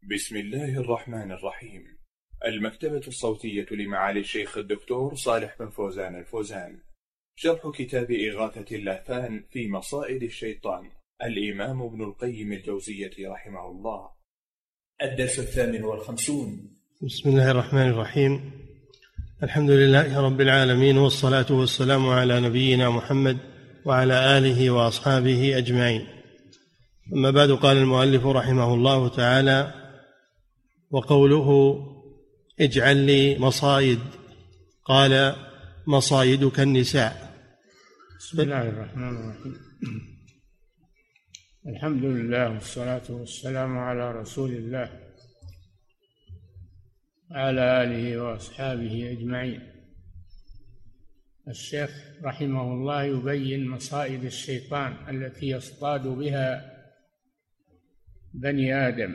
بسم الله الرحمن الرحيم. المكتبة الصوتية لمعالي الشيخ الدكتور صالح بن فوزان الفوزان. شرح كتاب إغاثة اللهفان في مصائد الشيطان، الإمام ابن القيم الجوزية رحمه الله. الدرس 58. بسم الله الرحمن الرحيم. الحمد لله رب العالمين، والصلاة والسلام على نبينا محمد وعلى آله وأصحابه أجمعين. أما بعد، قال المؤلف رحمه الله تعالى: وقوله اجعل لي مصايد، قال: مصايدك النساء. بسم الله الرحمن الرحيم. الحمد لله والصلاة والسلام على رسول الله وعلى آله وأصحابه أجمعين. الشيخ رحمه الله يبين مصائد الشيطان التي يصطاد بها بني آدم،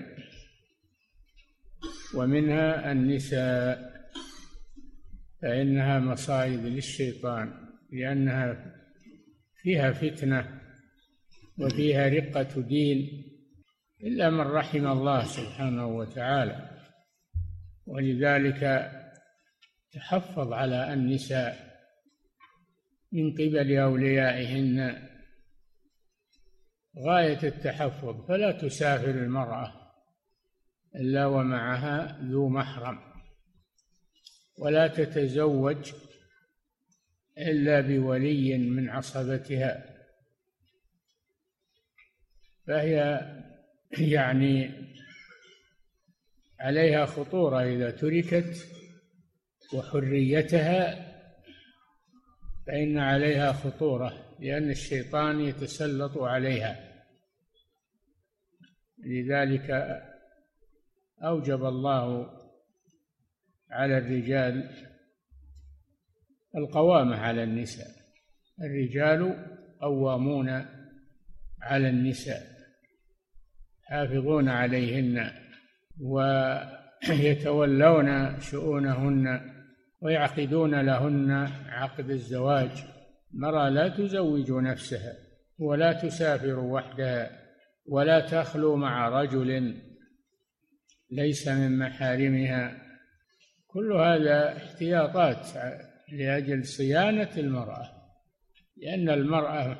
ومنها النساء، فإنها مصائد للشيطان لأنها فيها فتنة وفيها رقة دين، إلا من رحم الله سبحانه وتعالى، ولذلك تحفظ على النساء من قبل أوليائهن غاية التحفظ، فلا تسافر المرأة إلا ومعها ذو محرم، ولا تتزوج إلا بولي من عصبتها، فهي يعني عليها خطورة إذا تركت، وحريتها فإن عليها خطورة لأن الشيطان يتسلط عليها. لذلك أوجب الله على الرجال القوامة على النساء. الرجال قوامون على النساء، حافظون عليهن ويتولون شؤونهن ويعقدون لهن عقد الزواج. المرأة لا تزوج نفسها، ولا تسافر وحدها، ولا تخلو مع رجل ليس من محارمها. كل هذا احتياطات لأجل صيانة المرأة، لأن المرأة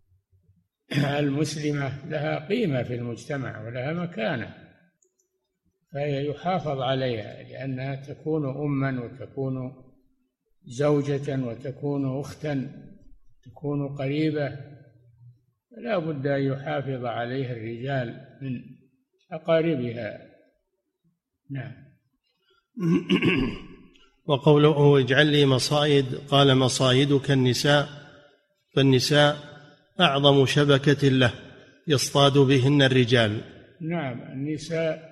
المسلمة لها قيمة في المجتمع ولها مكانة، فهي يحافظ عليها لأنها تكون أما وتكون زوجة وتكون أختا، تكون قريبة، فلا بد أن يحافظ عليها الرجال من أقاربها. نعم. وقوله اجعل لي مصايد، قال: مصايدك النساء، فالنساء أعظم شبكة له يصطاد بهن الرجال. نعم، النساء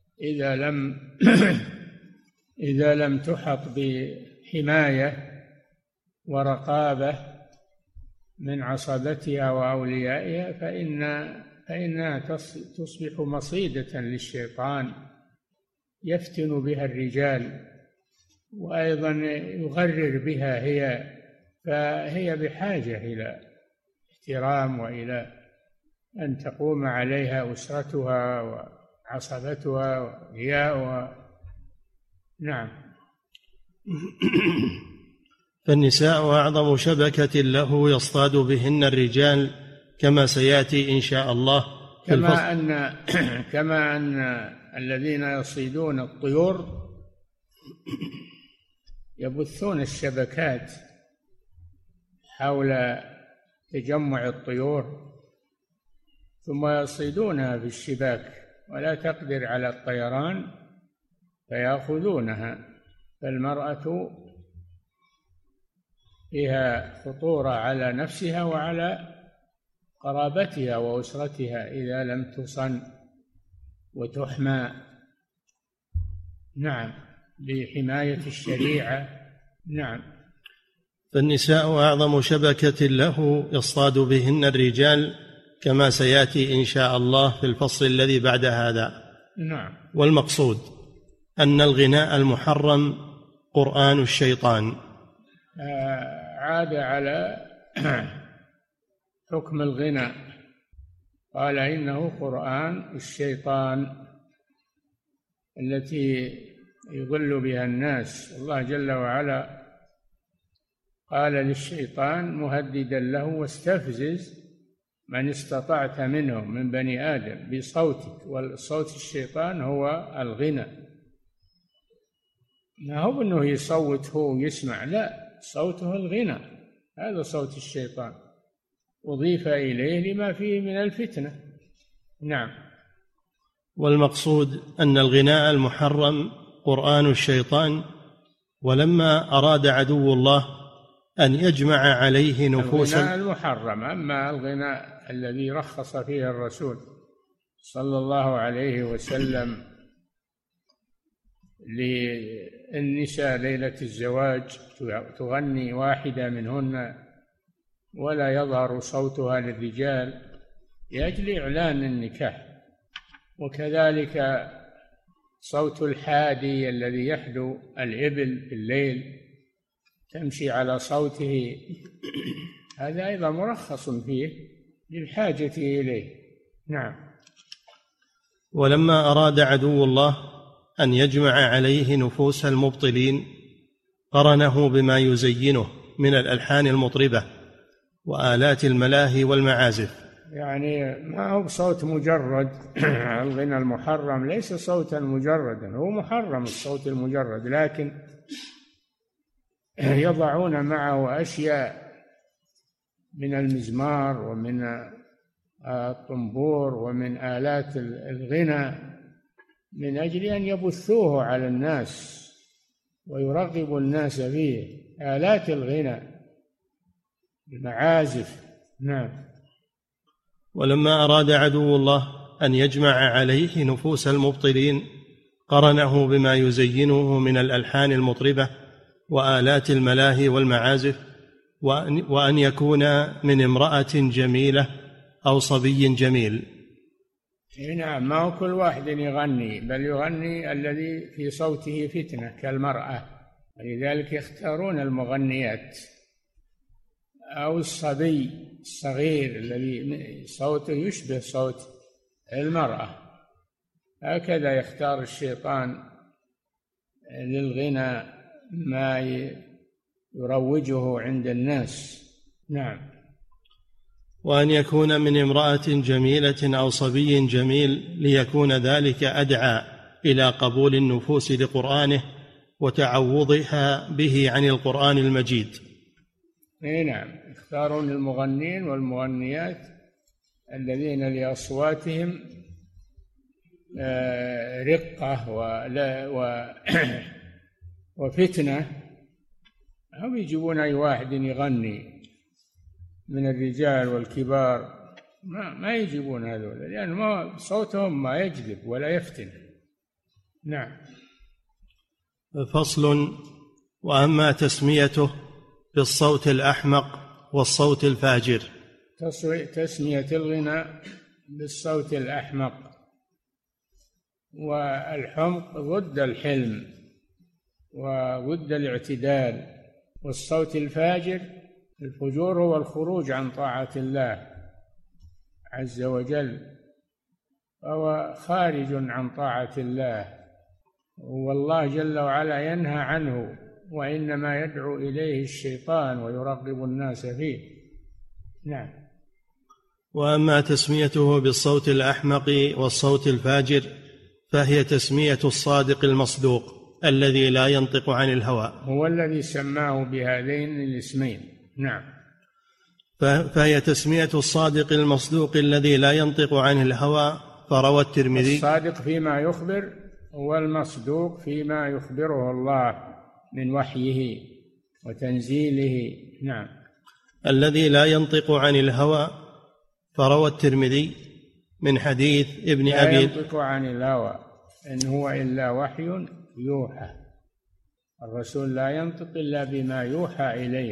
إذا لم تحط بحماية ورقابة من عصبتها وأوليائها فإنها تصبح مصيدة للشيطان يفتن بها الرجال، وأيضا يغرر بها فهي بحاجة إلى احترام وإلى أن تقوم عليها أسرتها وعصبتها وأولياؤها. نعم. فالنساء أعظم شبكة له يصطاد بهن الرجال، كما سيأتي إن شاء الله في كما أن الذين يصيدون الطيور يبثون الشبكات حول تجمع الطيور، ثم يصيدونها في الشباك ولا تقدر على الطيران فيأخذونها. فالمرأة فيها خطورة على نفسها وعلى قرابتها وأسرتها إذا لم تصن وتحمى. نعم، بحماية الشريعة. نعم. فالنساء أعظم شبكة له يصطاد بهن الرجال، كما سيأتي إن شاء الله في الفصل الذي بعد هذا. نعم. والمقصود أن الغناء المحرم قرآن الشيطان. عاد على حكم الغناء، قال إنه قرآن الشيطان، التي يضل بها الناس. الله جل وعلا قال للشيطان مهددا له: واستفزز من استطعت منهم من بني آدم بصوتك. والصوت الشيطان هو الغنى، ما هو أنه يصوت هو يسمع، لا، صوته الغنى، هذا صوت الشيطان، أضيف إليه لما فيه من الفتنة. نعم. والمقصود أن الغناء المحرم قرآن الشيطان، ولما أراد عدو الله أن يجمع عليه نفوس الغناء المحرم. أما الغناء الذي رخص فيه الرسول صلى الله عليه وسلم للنساء ليلة الزواج تغني واحدة منهن ولا يظهر صوتها للرجال لأجل إعلان النكاح، وكذلك صوت الحادي الذي يحدو الإبل في الليل تمشي على صوته، هذا أيضا مرخص فيه للحاجة إليه. نعم. ولما أراد عدو الله أن يجمع عليه نفوس المبطلين قرنه بما يزينه من الألحان المطربة وآلات الملاهي والمعازف. يعني ما هو بصوت مجرد. الغنى المحرم ليس صوتا مجردا، هو محرم الصوت المجرد، لكن يضعون معه أشياء من المزمار ومن الطنبور ومن آلات الغنى من أجل أن يبثوه على الناس ويرغبوا الناس فيه، آلات الغنى، المعازف. نعم. ولما أراد عدو الله أن يجمع عليه نفوس المبطلين قرنه بما يزينه من الألحان المطربة وآلات الملاهي والمعازف، وأن يكون من امرأة جميلة أو صبي جميل. نعم، ما هو كل واحد يغني، بل يغني الذي في صوته فتنة كالمرأة، ولذلك يختارون المغنيات، أو الصبي الصغير الذي صوته يشبه صوت المرأة. هكذا يختار الشيطان للغنى ما يروجه عند الناس. نعم. وأن يكون من امرأة جميلة أو صبي جميل ليكون ذلك أدعى إلى قبول النفوس لقرآنه وتعوضها به عن القرآن المجيد. نعم، يختارون المغنين والمغنيات الذين لأصواتهم رقة وفتنة، هم يجيبون أي واحد يغني من الرجال والكبار، ما يجيبون هذول، لأن صوتهم ما يجذب ولا يفتن. نعم. فصل. وأما تسميته بالصوت الأحمق والصوت الفاجر. تسمية الغنى بالصوت الأحمق، والحمق ضد الحلم وضد الاعتدال، والصوت الفاجر الفجور هو الخروج عن طاعة الله عز وجل، فهو خارج عن طاعة الله، والله جل وعلا ينهى عنه، وإنما يدعو إليه الشيطان ويرغب الناس فيه. نعم. وأما تسميته بالصوت الأحمق والصوت الفاجر فهي تسمية الصادق المصدوق الذي لا ينطق عن الهوى، هو الذي سماه بهذين الاسمين. نعم. فهي تسمية الصادق المصدوق الذي لا ينطق عن الهوى. فروى الترمذي: الصادق فيما يخبر والمصدوق فيما يخبره الله من وحيه وتنزيله. نعم. الذي لا ينطق عن الهوى. فروى الترمذي من حديث ابن أبي لا ينطق عن الهوى إن هو إلا وحي يوحى، الرسول لا ينطق إلا بما يوحى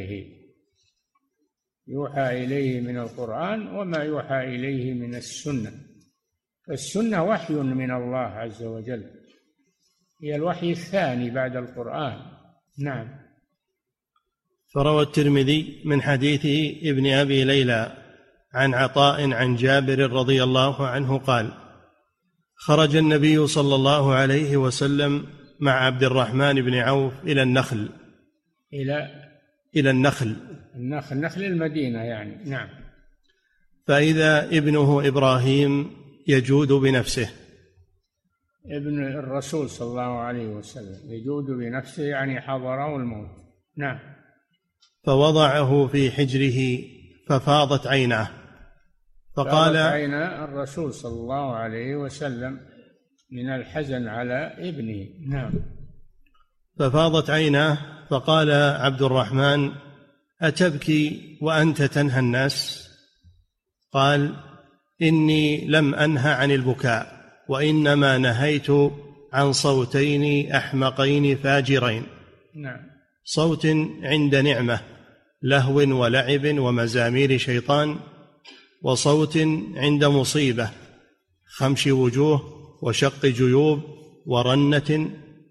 إليه من القرآن وما يوحى إليه من السنة، فالسنة وحي من الله عز وجل، هي الوحي الثاني بعد القرآن. نعم. فروى الترمذي من حديث ابن أبي ليلى عن عطاء عن جابر رضي الله عنه قال: خرج النبي صلى الله عليه وسلم مع عبد الرحمن بن عوف إلى النخل. إلى النخل، نخل المدينة يعني. نعم. فإذا ابنه إبراهيم يجود بنفسه. ابن الرسول صلى الله عليه وسلم يجود بنفسه يعني حضره الموت. نعم. فوضعه في حجره ففاضت عيناه، فقال عين الرسول صلى الله عليه وسلم من الحزن على ابنه. نعم. ففاضت عيناه، فقال عبد الرحمن: أتبكي وأنت تنهى الناس؟ قال: إني لم أنه عن البكاء، وإنما نهيت عن صوتين أحمقين فاجرين. نعم. صوت عند نعمة، لهو ولعب ومزامير شيطان، وصوت عند مصيبة، خمش وجوه وشق جيوب ورنة،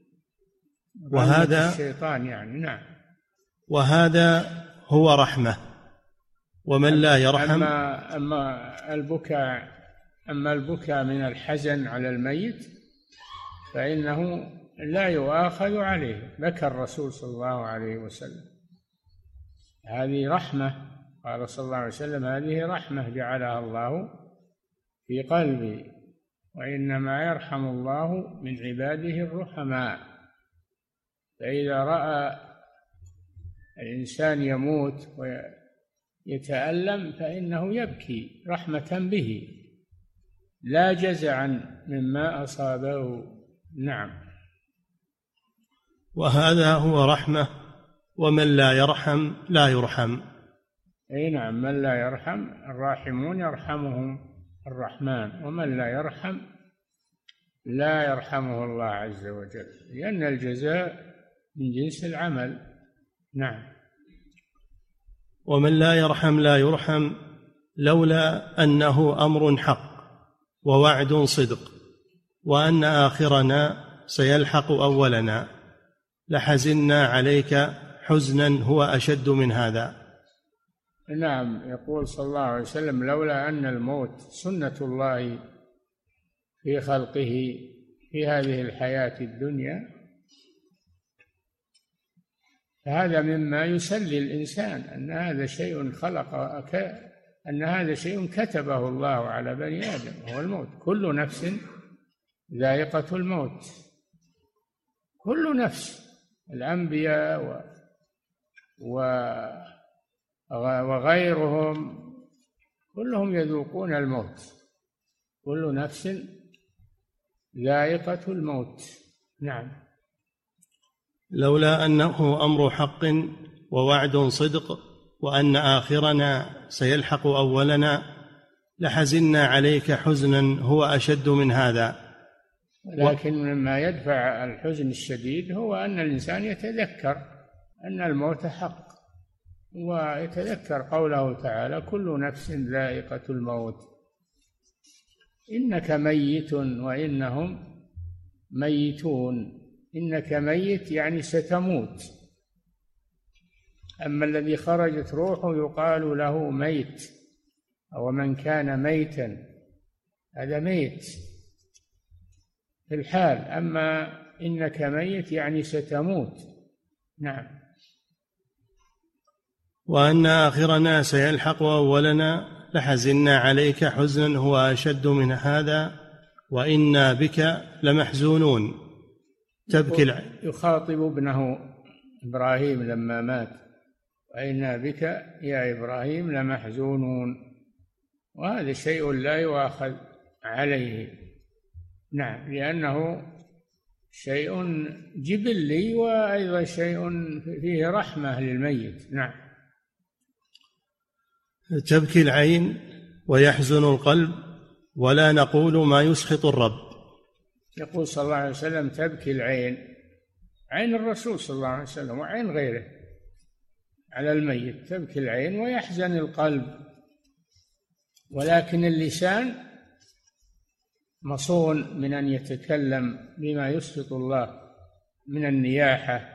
وهذا الشيطان يعني. نعم. وهذا هو رحمة. ومن لا يرحم. أما البكاء من الحزن على الميت فإنه لا يؤاخذ عليه. بكى الرسول صلى الله عليه وسلم، هذه رحمة. قال صلى الله عليه وسلم: هذه رحمة جعلها الله في قلبي، وإنما يرحم الله من عباده الرحماء. فإذا رأى الإنسان يموت ويتألم فإنه يبكي رحمة به لا جزعا مما أصابه. نعم. وهذا هو رحمة. ومن لا يرحم لا يرحم. أي نعم. من لا يرحم، الراحمون يرحمهم الرحمن، ومن لا يرحم لا يرحمه الله عز وجل، لأن الجزاء من جنس العمل. نعم. ومن لا يرحم لا يرحم، لولا أنه أمر حق ووعد صدق، وأن آخرنا سيلحق أولنا، لحزنا عليك حزنا هو أشد من هذا. نعم. يقول صلى الله عليه وسلم: لولا أن الموت سنة الله في خلقه في هذه الحياة الدنيا، فهذا مما يسلي الإنسان أن هذا شيء أن هذا شيء كتبه الله على بني آدم، وهو الموت. كل نفس ذائقة الموت. كل نفس، الأنبياء وغيرهم كلهم يذوقون الموت. كل نفس ذائقة الموت. نعم. لولا أنه أمر حق ووعد صدق، وأن آخرنا سيلحق أولنا، لحزنا عليك حزنا هو أشد من هذا. لكن مما يدفع الحزن الشديد هو أن الإنسان يتذكر أن الموت حق، ويتذكر قوله تعالى: كل نفس ذائقة الموت، إنك ميت وإنهم ميتون. إنك ميت يعني ستموت. أما الذي خرجت روحه يقال له ميت، أو من كان ميتا، هذا ميت في الحال. أما إنك ميت يعني ستموت. نعم. وأن آخرنا سيلحق أولنا، لحزنا عليك حزنا هو أشد من هذا، وإنا بك لمحزونون. تبكي. يخاطب ابنه إبراهيم لما مات: وإنا بك يا إبراهيم لمحزونون. وهذا شيء لا يؤاخذ عليه. نعم. لأنه شيء جبلي، وأيضا شيء فيه رحمة للميت. نعم. تبكي العين ويحزن القلب، ولا نقول ما يسخط الرب. يقول صلى الله عليه وسلم: تبكي العين، عين الرسول صلى الله عليه وسلم وعين غيره على الميت. تبكي العين ويحزن القلب، ولكن اللسان مصون من أن يتكلم بما يسخط الله من النياحة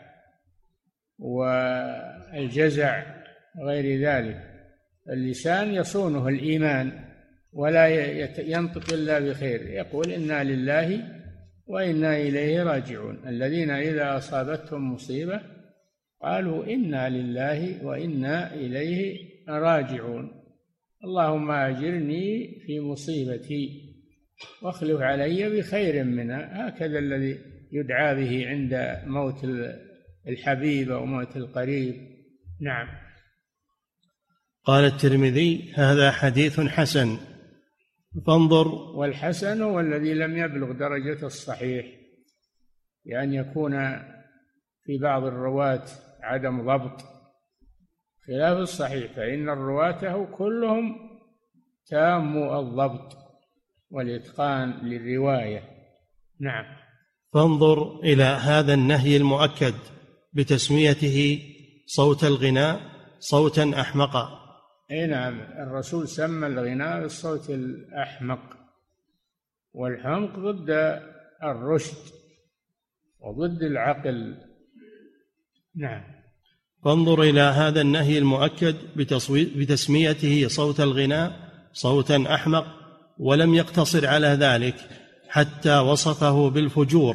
والجزع وغير ذلك. اللسان يصونه الإيمان ولا ينطق إلا بخير، يقول إنا لله وإنا إليه راجعون. الذين إذا أصابتهم مصيبة قالوا إنا لله وإنا إليه راجعون، اللهم أجرني في مصيبتي واخلف علي بخير منها. هكذا الذي يدعى به عند موت الحبيب أو موت القريب. نعم. قال الترمذي: هذا حديث حسن. فانظر. والحسن هو الذي لم يبلغ درجة الصحيح، لأن يكون في بعض الرواة عدم ضبط خلاف الصحيح، فإن رواته كلهم تام الضبط والإتقان للرواية. نعم. فانظر إلى هذا النهي المؤكد بتسميته صوت الغناء صوتا أحمقا. أي نعم، الرسول سمى الغناء بالصوت الأحمق، والحمق ضد الرشد وضد العقل. نعم. فانظر إلى هذا النهي المؤكد بتسميته صوت الغناء صوتا أحمق، ولم يقتصر على ذلك حتى وصفه بالفجور،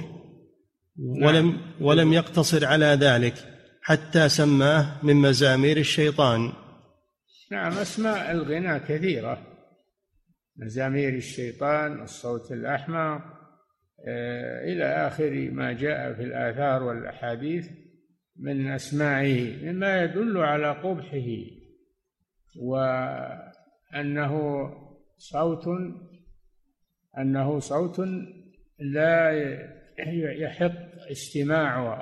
ولم يقتصر على ذلك حتى سماه من مزامير الشيطان. نعم، أسماء الغناء كثيرة: مزامير الشيطان، الصوت الأحمق، إلى آخر ما جاء في الآثار والأحاديث من أسمائه، مما يدل على قبحه، وأنه صوت لا يحق استماعه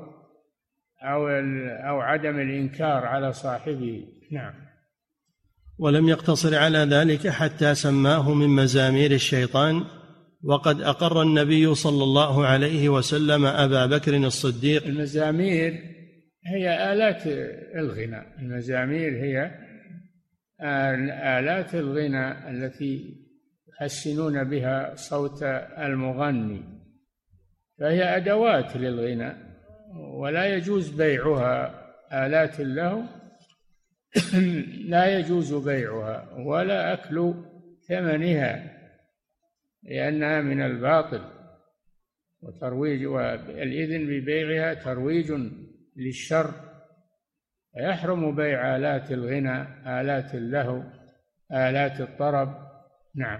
أو عدم الإنكار على صاحبه. نعم. ولم يقتصر على ذلك حتى سماه من مزامير الشيطان. وقد أقر النبي صلى الله عليه وسلم أبا بكر الصديق. المزامير هي آلات الغناء، المزامير هي آلات الغناء التي يحسنون بها صوت المغني، فهي أدوات للغناء، ولا يجوز بيعها. آلات له لا يجوز بيعها ولا أكل ثمنها، لأنها من الباطل، وترويج، والإذن ببيعها ترويج للشر، فيحرم بيع آلات الغنى، آلات اللهو، آلات الطرب. نعم.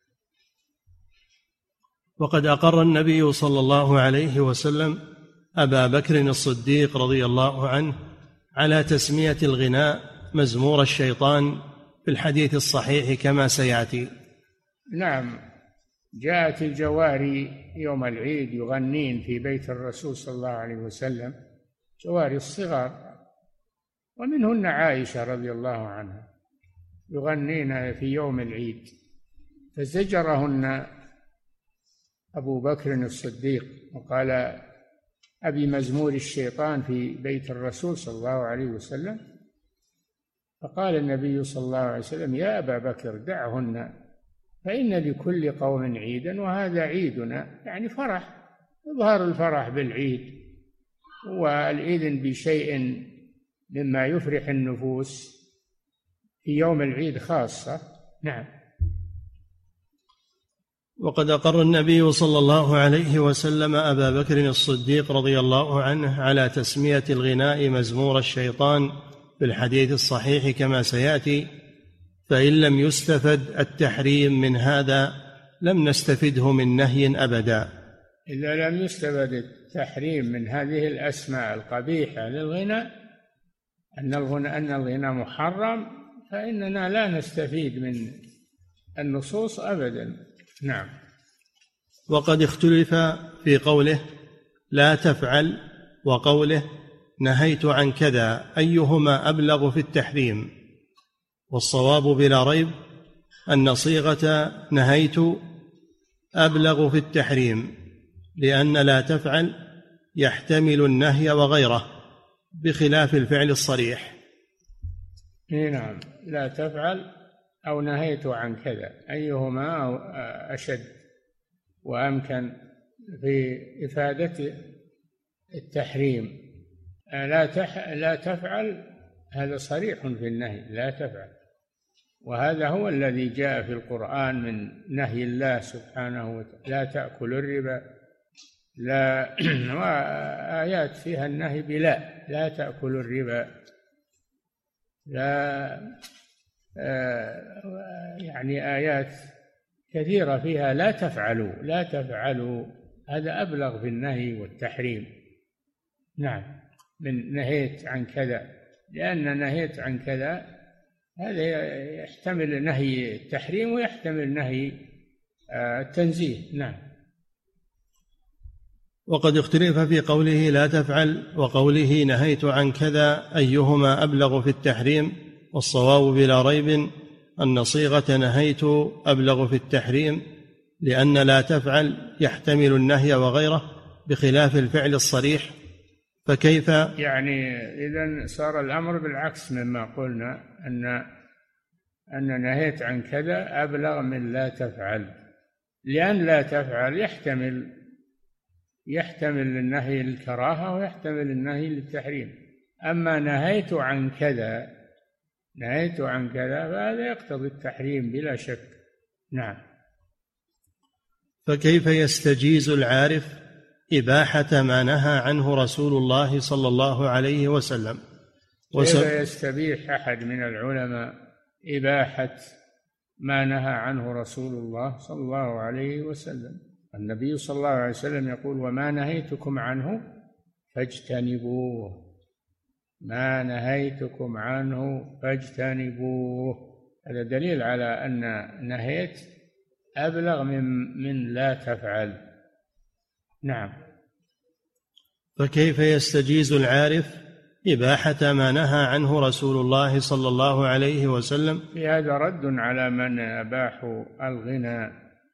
وقد أقر النبي صلى الله عليه وسلم أبا بكر الصديق رضي الله عنه على تسمية الغناء مزمور الشيطان في الحديث الصحيح كما سيأتي. نعم، جاءت الجواري يوم العيد يغنين في بيت الرسول صلى الله عليه وسلم، جواري الصغار، ومنهن عائشة رضي الله عنها، يغنين في يوم العيد، فزجرهن أبو بكر الصديق وقال: أبي مزمور الشيطان في بيت الرسول صلى الله عليه وسلم. فقال النبي صلى الله عليه وسلم: يا أبا بكر دعهن، فإن لكل قوم عيدا وهذا عيدنا، يعني فرح، إظهار الفرح بالعيد والإذن بشيء مما يفرح النفوس في يوم العيد خاصة. نعم. وقد أقر النبي صلى الله عليه وسلم أبا بكر الصديق رضي الله عنه على تسمية الغناء مزمور الشيطان في الحديث الصحيح كما سيأتي، فإن لم يستفد التحريم من هذا لم نستفده من نهي أبدا. إذا لم يستفد التحريم من هذه الأسماء القبيحة للغناء، أن الغناء محرم، فإننا لا نستفيد من النصوص أبدا. نعم. وقد اختلف في قوله لا تفعل وقوله نهيت عن كذا أيهما أبلغ في التحريم، والصواب بلا ريب أن صيغة نهيت أبلغ في التحريم، لأن لا تفعل يحتمل النهي وغيره بخلاف الفعل الصريح. نعم، لا تفعل أو نهيت عن كذا أيهما أشد وأمكن في إفادة التحريم. لا تفعل هذا صريح في النهي، لا تفعل، وهذا هو الذي جاء في القرآن من نهي الله سبحانه وتعالى: لا تأكلوا الربا، لا وآيات فيها النهي بلا، لا تأكلوا الربا، لا يعني آيات كثيرة فيها لا تفعلوا، لا تفعلوا. هذا أبلغ في النهي والتحريم. نعم، من نهيت عن كذا، لأن نهيت عن كذا هذا يحتمل نهي التحريم ويحتمل نهي التنزيه. نعم. وقد اختلف في قوله لا تفعل وقوله نهيت عن كذا أيهما أبلغ في التحريم، والصواب بلا ريب أن صيغة نهيت أبلغ في التحريم، لأن لا تفعل يحتمل النهي وغيره بخلاف الفعل الصريح. فكيف يعني إذن صار الأمر بالعكس مما قلنا، أن نهيت عن كذا أبلغ من لا تفعل، لأن لا تفعل يحتمل النهي للكراهة ويحتمل النهي للتحريم. أما نهيت عن كذا فهذا يقتضي التحريم بلا شك. نعم. فكيف يستجيز العارف إباحة ما نهى عنه رسول الله صلى الله عليه وسلم؟ كيف يستبيح أحد من العلماء إباحة ما نهى عنه رسول الله صلى الله عليه وسلم؟ النبي صلى الله عليه وسلم يقول: وما نهيتكم عنه فاجتنبوه، ما نهيتكم عنه فاجتنبوه. هذا دليل على أن نهيت أبلغ من لا تفعل. نعم. فكيف يستجيز العارف إباحة ما نهى عنه رسول الله صلى الله عليه وسلم؟ في هذا رد على من أباحوا الغنى.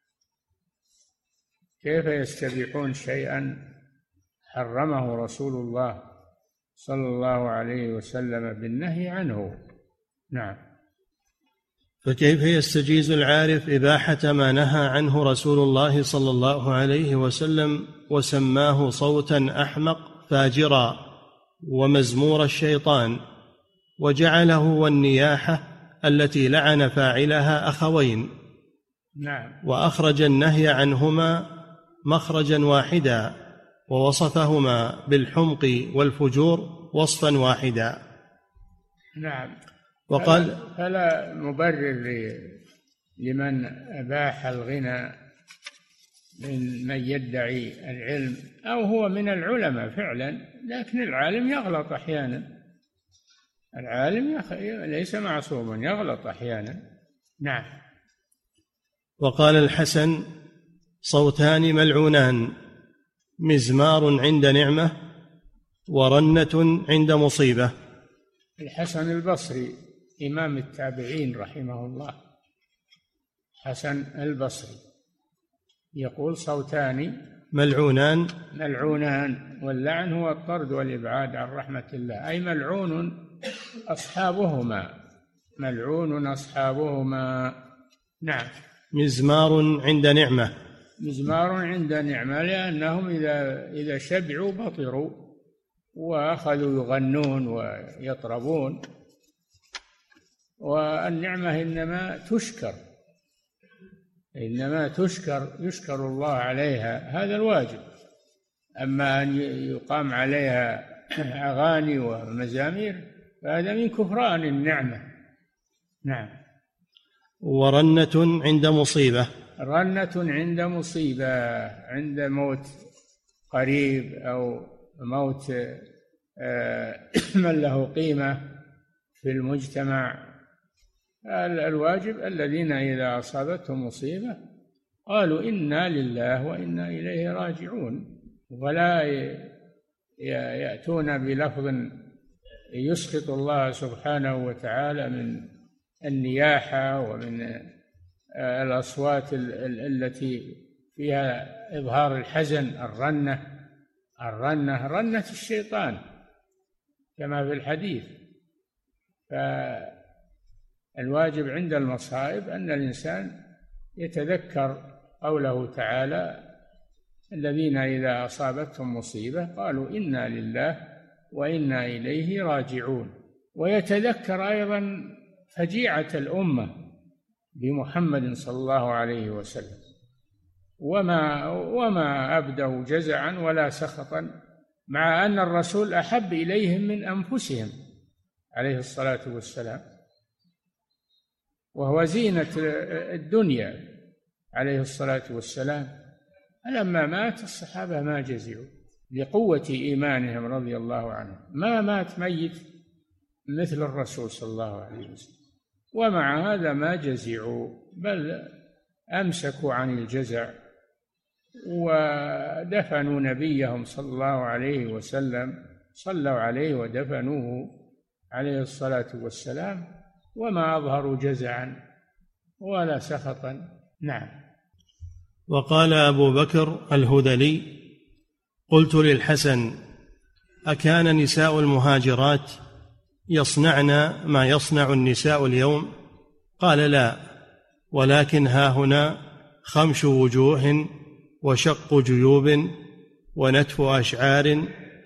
كيف يستبيحون شيئا حرمه رسول الله صلى الله عليه وسلم بالنهي عنه؟ نعم. فكيف يستجيز العارف إباحة ما نهى عنه رسول الله صلى الله عليه وسلم وسماه صوتا أحمق فاجرا ومزمور الشيطان، وجعله والنياحة التي لعن فاعلها أخوين؟ نعم. وأخرج النهي عنهما مخرجا واحدا، ووصفهما بالحمق والفجور وصفا واحدا. نعم. وقال: فلا مبرر لمن أباح الغنى من يدعي العلم أو هو من العلماء فعلا، لكن العالم يغلط أحيانا، العالم ليس معصوما، يغلط أحيانا. نعم. وقال الحسن: صوتان ملعونان، مزمار عند نعمة ورنة عند مصيبة. الحسن البصري إمام التابعين رحمه الله، حسن البصري يقول: صوتان ملعونان، واللعن هو الطرد والإبعاد عن رحمة الله، أي ملعون أصحابهما، ملعون أصحابهما. نعم. مزمار عند نعمة، مزمار عند نعمة، لأنهم إذا شبعوا بطروا وأخذوا يغنون ويطربون، والنعمة إنما يشكر الله عليها، هذا الواجب. أما أن يقام عليها أغاني ومزامير فهذا من كفران النعمة. نعم. ورنة عند مصيبة، رنة عند مصيبة، عند موت قريب أو موت من له قيمة في المجتمع. الواجب الذين إذا أصابتهم مصيبة قالوا إنا لله وإنا إليه راجعون، ولا يأتون بلفظ يسخط الله سبحانه وتعالى من النياحة ومن الأصوات التي فيها إظهار الحزن. الرنة رنة الشيطان كما في الحديث. فالواجب عند المصائب أن الإنسان يتذكر قوله تعالى: الذين إذا أصابتهم مصيبة قالوا إنا لله وإنا إليه راجعون، ويتذكر أيضا فجيعة الأمة بمحمد صلى الله عليه وسلم، وما أبدوا جزعا ولا سخطا، مع أن الرسول أحب إليهم من أنفسهم عليه الصلاة والسلام، وهو زينة الدنيا عليه الصلاة والسلام. فلما مات الصحابة ما جزعوا لقوة إيمانهم رضي الله عنهم، ما مات ميت مثل الرسول صلى الله عليه وسلم، ومع هذا ما جزعوا، بل أمسكوا عن الجزع، ودفنوا نبيهم صلى الله عليه وسلم، صلوا عليه ودفنوه عليه الصلاة والسلام، وما أظهروا جزعا ولا سخطا. نعم. وقال أبو بكر الهذلي: قلت للحسن: أكان نساء المهاجرات يصنعن ما يصنع النساء اليوم؟ قال: لا، ولكن ها هنا خمش وجوه وشق جيوب ونتف أشعار.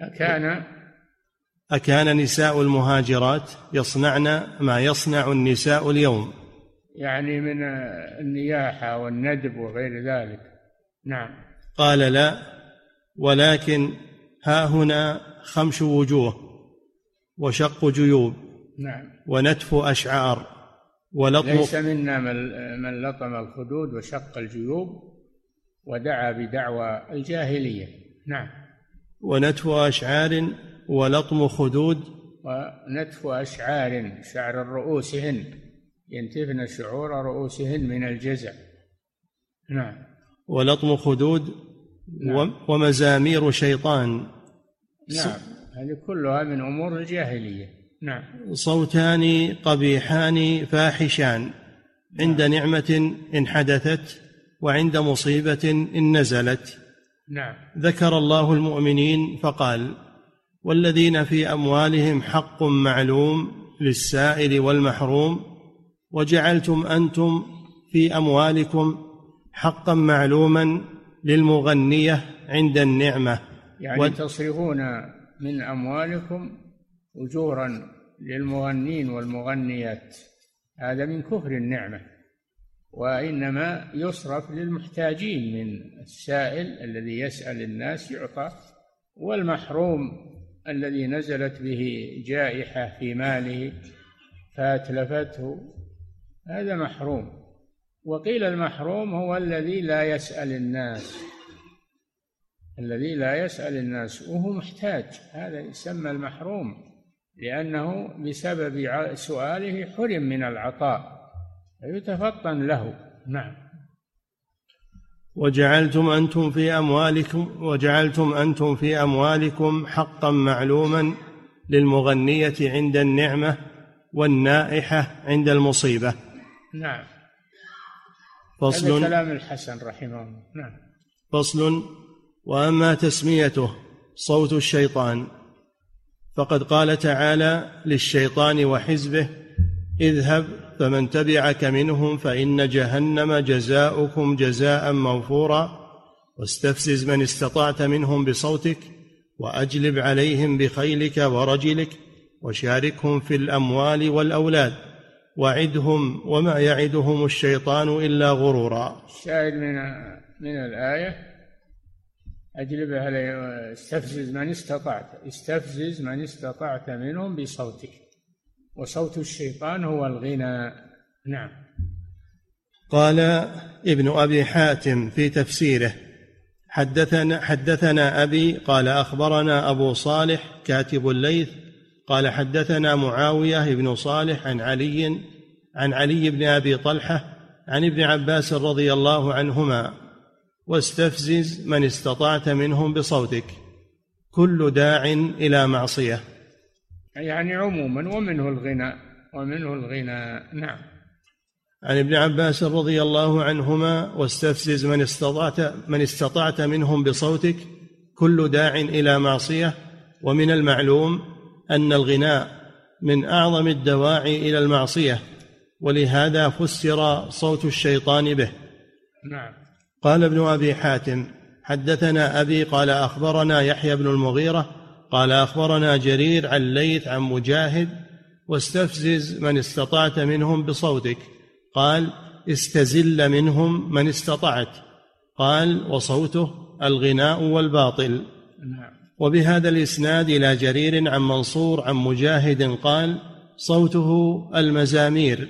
أكان نساء المهاجرات يصنعن ما يصنع النساء اليوم، يعني من النياحة والندب وغير ذلك. نعم. قال: لا، ولكن ها هنا خمش وجوه وشق جيوب. نعم. ونتف أشعار ولطم. ليس منا من لطم الخدود وشق الجيوب ودعا بدعوى الجاهلية. نعم. ونتف أشعار ولطم خدود. ونتف أشعار، شعر رؤوسهن، ينتفن شعور رؤوسهن من الجزع. نعم. ولطم خدود. نعم. ومزامير شيطان. نعم، هذه كلها من أمور الجاهلية. نعم. صوتان قبيحان فاحشان عند نعمة إن حدثت وعند مصيبة إن نزلت. نعم. ذكر الله المؤمنين فقال: والذين في أموالهم حق معلوم للسائل والمحروم، وجعلتم أنتم في أموالكم حقا معلوما للمغنية عند النعمة. يعني تصرفون من أموالكم أجورا للمغنين والمغنيات، هذا من كفر النعمة، وإنما يصرف للمحتاجين، من السائل الذي يسأل الناس يعطى، والمحروم الذي نزلت به جائحة في ماله فأتلفته، هذا محروم. وقيل المحروم هو الذي لا يسأل الناس، الذي لا يسأل الناس وهو محتاج، هذا يسمى المحروم، لأنه بسبب سؤاله حرم من العطاء فيتفطن له. نعم. وجعلتم أنتم في أموالكم حقا معلوما للمغنية عند النعمة والنائحة عند المصيبة. نعم. فصل. هذا كلام الحسن رحمه الله. نعم. فصل. وأما تسميته صوت الشيطان فقد قال تعالى للشيطان وحزبه: اذهب فمن تبعك منهم فإن جهنم جزاؤكم جزاء موفورا، واستفزز من استطعت منهم بصوتك وأجلب عليهم بخيلك ورجلك وشاركهم في الأموال والأولاد وعدهم وما يعدهم الشيطان إلا غرورا. الشاهد من الآية: أجلب عليه، استفزز من استطعت منهم بصوتك، وصوت الشيطان هو الغنى. نعم. قال ابن أبي حاتم في تفسيره: حدثنا أبي قال أخبرنا أبو صالح كاتب الليث قال حدثنا معاوية بن صالح عن علي بن أبي طلحة عن ابن عباس رضي الله عنهما: واستفزز من استطعت منهم بصوتك، كل داع إلى معصية. يعني عموما، ومنه الغنى. نعم. عن ابن عباس رضي الله عنهما: واستفزز من استطعت منهم بصوتك، كل داع إلى معصية. ومن المعلوم أن الغناء من أعظم الدواعي إلى المعصية، ولهذا فسر صوت الشيطان به. نعم. قال ابن أبي حاتم: حدثنا أبي قال أخبرنا يحيى بن المغيرة قال أخبرنا جرير عن ليث عن مجاهد واستفزز من استطعت منهم بصوتك. قال: استزل منهم من استطعت. قال: وصوته الغناء والباطل. وبهذا الإسناد إلى جرير عن منصور عن مجاهد قال: صوته المزامير.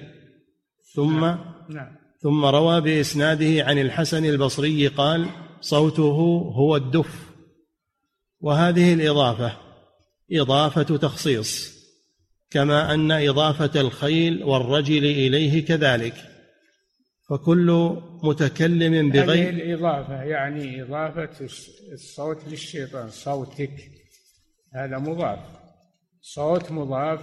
ثم روى بإسناده عن الحسن البصري قال: صوته هو الدف. وهذه الإضافة إضافة تخصيص، كما أن إضافة الخيل والرجل إليه كذلك. فكل متكلم بغير هذه الإضافة يعني إضافة الصوت للشيطان، صوتك هذا مضاف، صوت مضاف،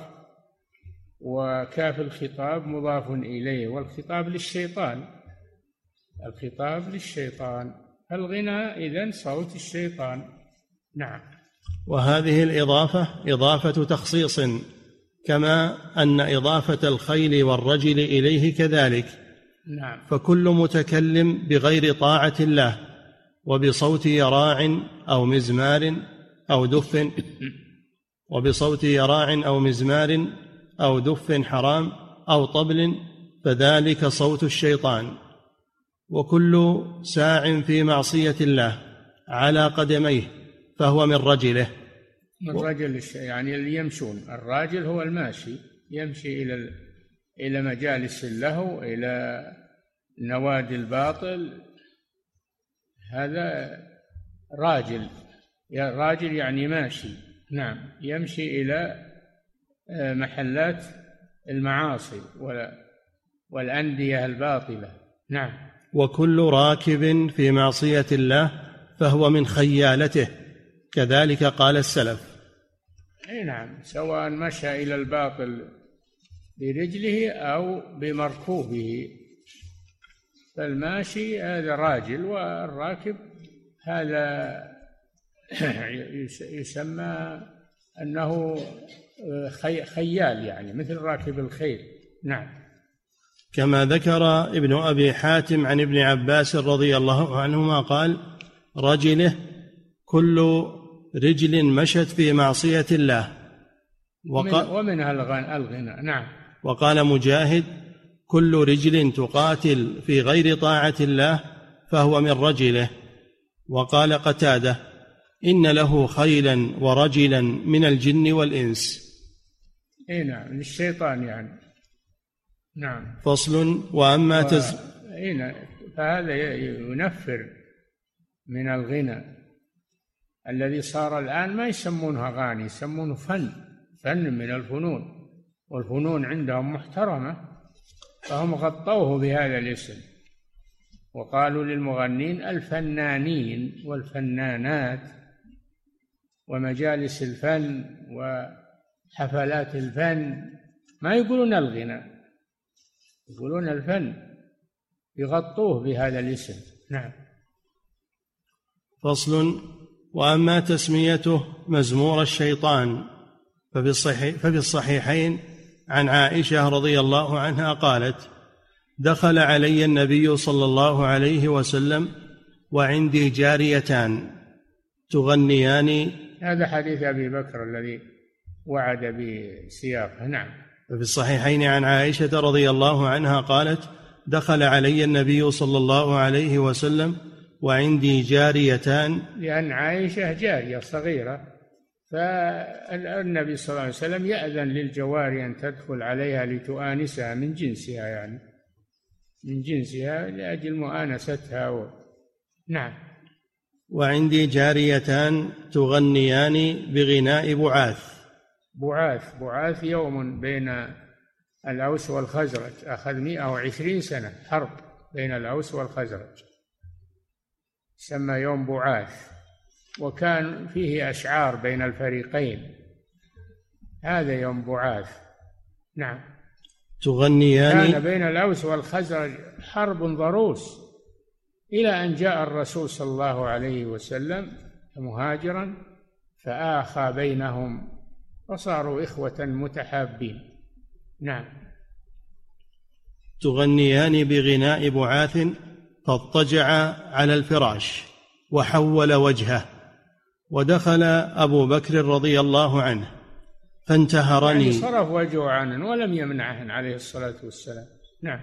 وكاف الخطاب مضاف إليه، والخطاب للشيطان، الخطاب للشيطان، الغناء إذن صوت الشيطان. نعم. وهذه الإضافة إضافة تخصيص، كما أن إضافة الخيل والرجل إليه كذلك. نعم. فكل متكلم بغير طاعة الله وبصوت يراع أو مزمار أو دف وبصوت يراع أو مزمار أو دف حرام أو طبل فذلك صوت الشيطان. وكل ساع في معصية الله على قدميه فهو من رجله. من رجل يعني اللي يمشون، الراجل هو الماشي، يمشي إلى مجالس اللهو، إلى نوادي الباطل، هذا راجل. راجل يعني ماشي. نعم. يمشي إلى محلات المعاصي والأندية الباطلة. نعم. وكل راكب في معصية الله فهو من خيالته، كذلك قال السلف. نعم، سواء مشى إلى الباطل برجله أو بمركوبه، فالماشي هذا راجل، والراكب هذا يسمى أنه خيال، يعني مثل راكب الخيل. نعم. كما ذكر ابن أبي حاتم عن ابن عباس رضي الله عنهما قال: رجله كل رجل مشت في معصية الله. ومنها الغنى. نعم. وقال مجاهد: كل رجل تقاتل في غير طاعة الله فهو من رجله. وقال قتادة: إن له خيلا ورجلا من الجن والإنس. نعم، للشيطان يعني. نعم. فصل: وأما فهذا ينفر من الغنى الذي صار الآن ما يسمونه أغاني، يسمونه فن من الفنون، والفنون عندهم محترمة، فهم غطوه بهذا الاسم، وقالوا للمغنين الفنانين والفنانات، ومجالس الفن وحفلات الفن، ما يقولون الغنى، يقولون الفن، يغطوه بهذا الاسم. نعم. فصل: وأما تسميته مزمور الشيطان ففي الصحيحين عن عائشة رضي الله عنها قالت: دخل علي النبي صلى الله عليه وسلم وعندي جاريتان تغنيان. هذا حديث أبي بكر الذي وعد بسياقه. نعم. ففي الصحيحين عن عائشة رضي الله عنها قالت: دخل علي النبي صلى الله عليه وسلم وعندي جاريتان. لأن عائشة جارية صغيرة، فالنبي صلى الله عليه وسلم يأذن للجواري أن تدخل عليها لتؤانسها من جنسها، يعني من جنسها لأجل مؤانستها. نعم. وعندي جاريتان تغنيان بغناء بعاث. بعاث يوم بين الأوس والخزرج، أخذ 120 سنة حرب بين الأوس والخزرج، سمى يوم بعاث، وكان فيه أشعار بين الفريقين، هذا يوم بعاث. نعم. تغنيان. كان بين الأوس والخزرج حرب ضروس، إلى أن جاء الرسول صلى الله عليه وسلم مهاجرا فآخى بينهم وصاروا إخوة متحابين. نعم. تغنيان بغناء بعاث فاضطجع على الفراش وحول وجهه، ودخل أبو بكر رضي الله عنه فانتهرني، يعني صرف وجهه عنه ولم يمنعه عليه الصلاة والسلام. نعم.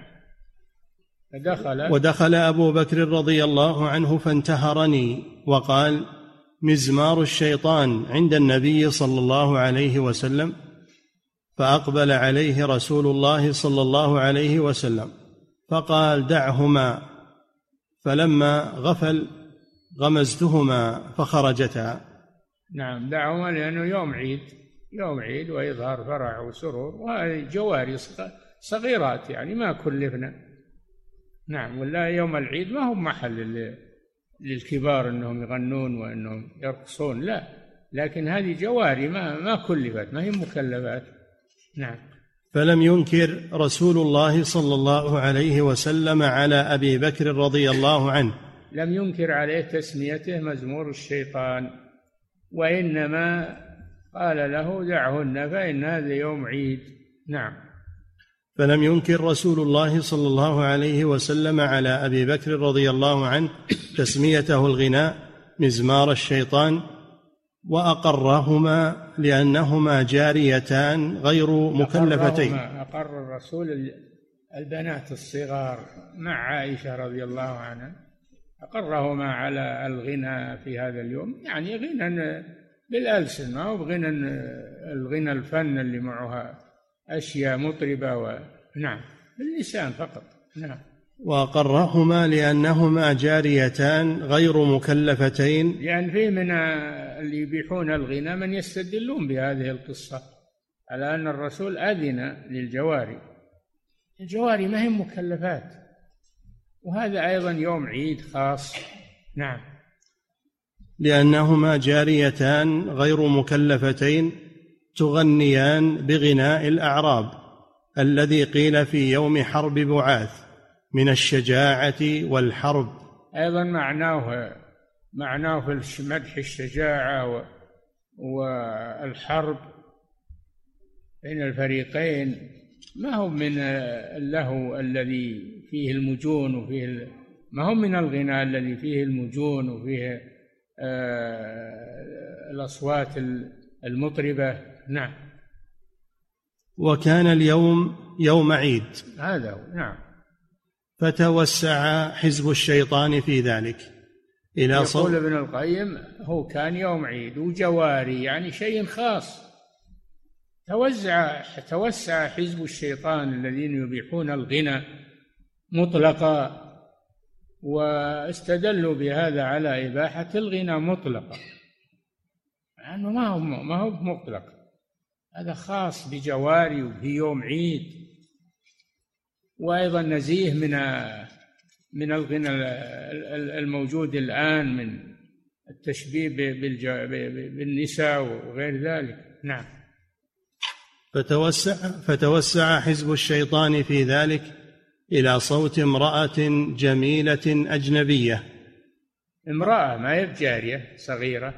ودخل أبو بكر رضي الله عنه فانتهرني وقال: مزمار الشيطان عند النبي صلى الله عليه وسلم. فأقبل عليه رسول الله صلى الله عليه وسلم فقال: دعهما. فلما غفل غمزتهما فخرجتا. نعم، دعهما لأنه يوم عيد وإظهار فرح وسرور، وهذه جواري صغيرات يعني ما كلفنا. نعم، ولا يوم العيد ما هو محل للكبار أنهم يغنون وأنهم يرقصون، لا، لكن هذه جواري ما كلفت، ما هي مكلفات. نعم. فلم ينكر رسول الله صلى الله عليه وسلم على أبي بكر رضي الله عنه، لم ينكر عليه تسميته مزمور الشيطان، وإنما قال له: دعهن فإن هذا يوم عيد. نعم. فلم ينكر رسول الله صلى الله عليه وسلم على أبي بكر رضي الله عنه تسميته الغناء مزمار الشيطان، وأقرهما لأنهما جاريتان غير مكلفتين. أقر الرسول البنات الصغار مع عائشة رضي الله عنها، أقرهما على الغنى في هذا اليوم، يعني غنى بالألسن، ما هو الغنى الفن اللي معها أشياء مطربة نعم، باللسان فقط. نعم. وأقرهما لأنهما جاريتان غير مكلفتين، لأن فيه من اللي يبيحون الغنى من يستدلون بهذه القصة على أن الرسول أذن للجواري. الجواري ما هي مكلفات، وهذا أيضا يوم عيد خاص. نعم. لأنهما جاريتان غير مكلفتين تغنيان بغناء الأعراب الذي قيل في يوم حرب بعاث من الشجاعة والحرب. أيضا معناه في مدح الشجاعة والحرب بين الفريقين، ما هو من اللهو الذي فيه المجون ما هو من الغناء الذي فيه المجون وفيه الأصوات المطربة. نعم. وكان اليوم يوم عيد، هذا هو. نعم. فتوسع حزب الشيطان في ذلك إلى يقول ابن القيم: هو كان يوم عيد وجواري، يعني شيء خاص. توسع حزب الشيطان الذين يبيحون الغنى مطلقا، واستدلوا بهذا على إباحة الغنى مطلقا، لأنه ما هو مطلق، هذا خاص بجواري وفي يوم عيد. وأيضا نزيه من الغنى الموجود الآن من التشبيه بالنساء وغير ذلك. نعم. فتوسع حزب الشيطان في ذلك إلى صوت امرأة جميلة أجنبية. امرأة ما هي بجارية صغيرة،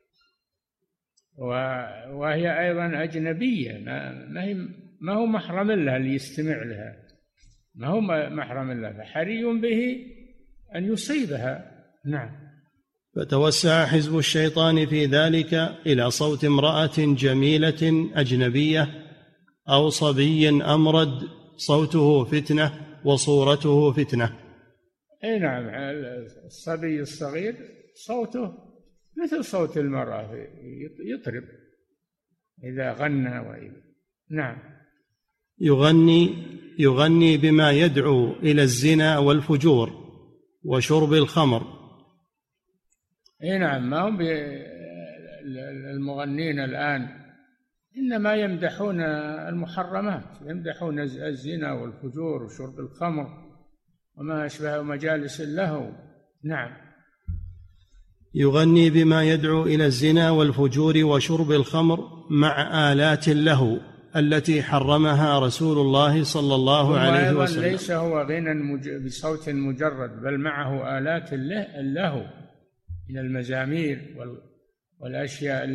وهي أيضا أجنبية، ما هو محرم لها اللي يستمع لها، ما هو محرم لها، فحري به أن يصيبها. نعم. فتوسع حزب الشيطان في ذلك إلى صوت امرأة جميلة أجنبية أو صبي أمرد صوته فتنة وصورته فتنة. أي نعم، الصبي الصغير صوته مثل صوت المرأة، يطرب إذا غنى نعم. يغني بما يدعو إلى الزنا والفجور وشرب الخمر. اي نعم، ما هم المغنين الآن إنما يمدحون المحرمات، يمدحون الزنا والفجور وشرب الخمر وما أشبه مجالس اللهو. نعم. يغني بما يدعو إلى الزنا والفجور وشرب الخمر مع آلات اللهو التي حرمها رسول الله صلى الله عليه وسلم. ليس هو غنى بصوت مجرد، بل معه آلات اللهو من المزامير والأشياء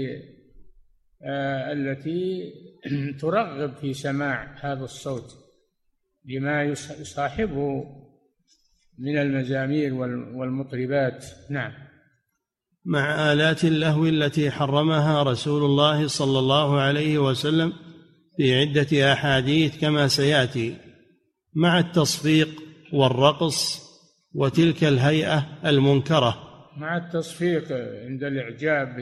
التي ترغب في سماع هذا الصوت لما يصاحبه من المزامير والمطربات. نعم. مع آلات اللهو التي حرمها رسول الله صلى الله عليه وسلم في عدة أحاديث كما سيأتي، مع التصفيق والرقص وتلك الهيئة المنكرة. مع التصفيق عند الإعجاب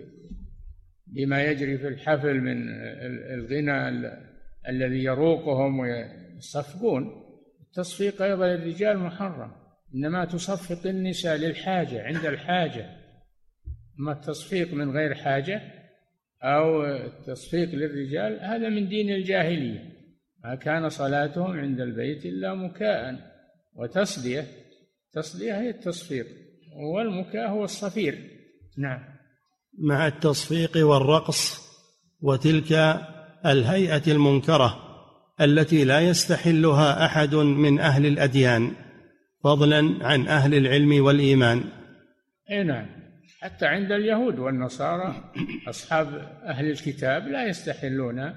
بما يجري في الحفل من الغنى الذي يروقهم ويصفقون. التصفيق أيضا للرجال محرم، إنما تصفق النساء للحاجة عند الحاجة، أما التصفيق من غير حاجة أو التصفيق للرجال هذا من دين الجاهلية. ما كان صلاتهم عند البيت إلا مكاء وتصدية. تصدية هي التصفيق، والمكاء هو الصفير. نعم. مع التصفيق والرقص وتلك الهيئة المنكرة التي لا يستحلها أحد من أهل الأديان فضلا عن أهل العلم والإيمان. نعم، حتى عند اليهود والنصارى أصحاب أهل الكتاب لا يستحلون،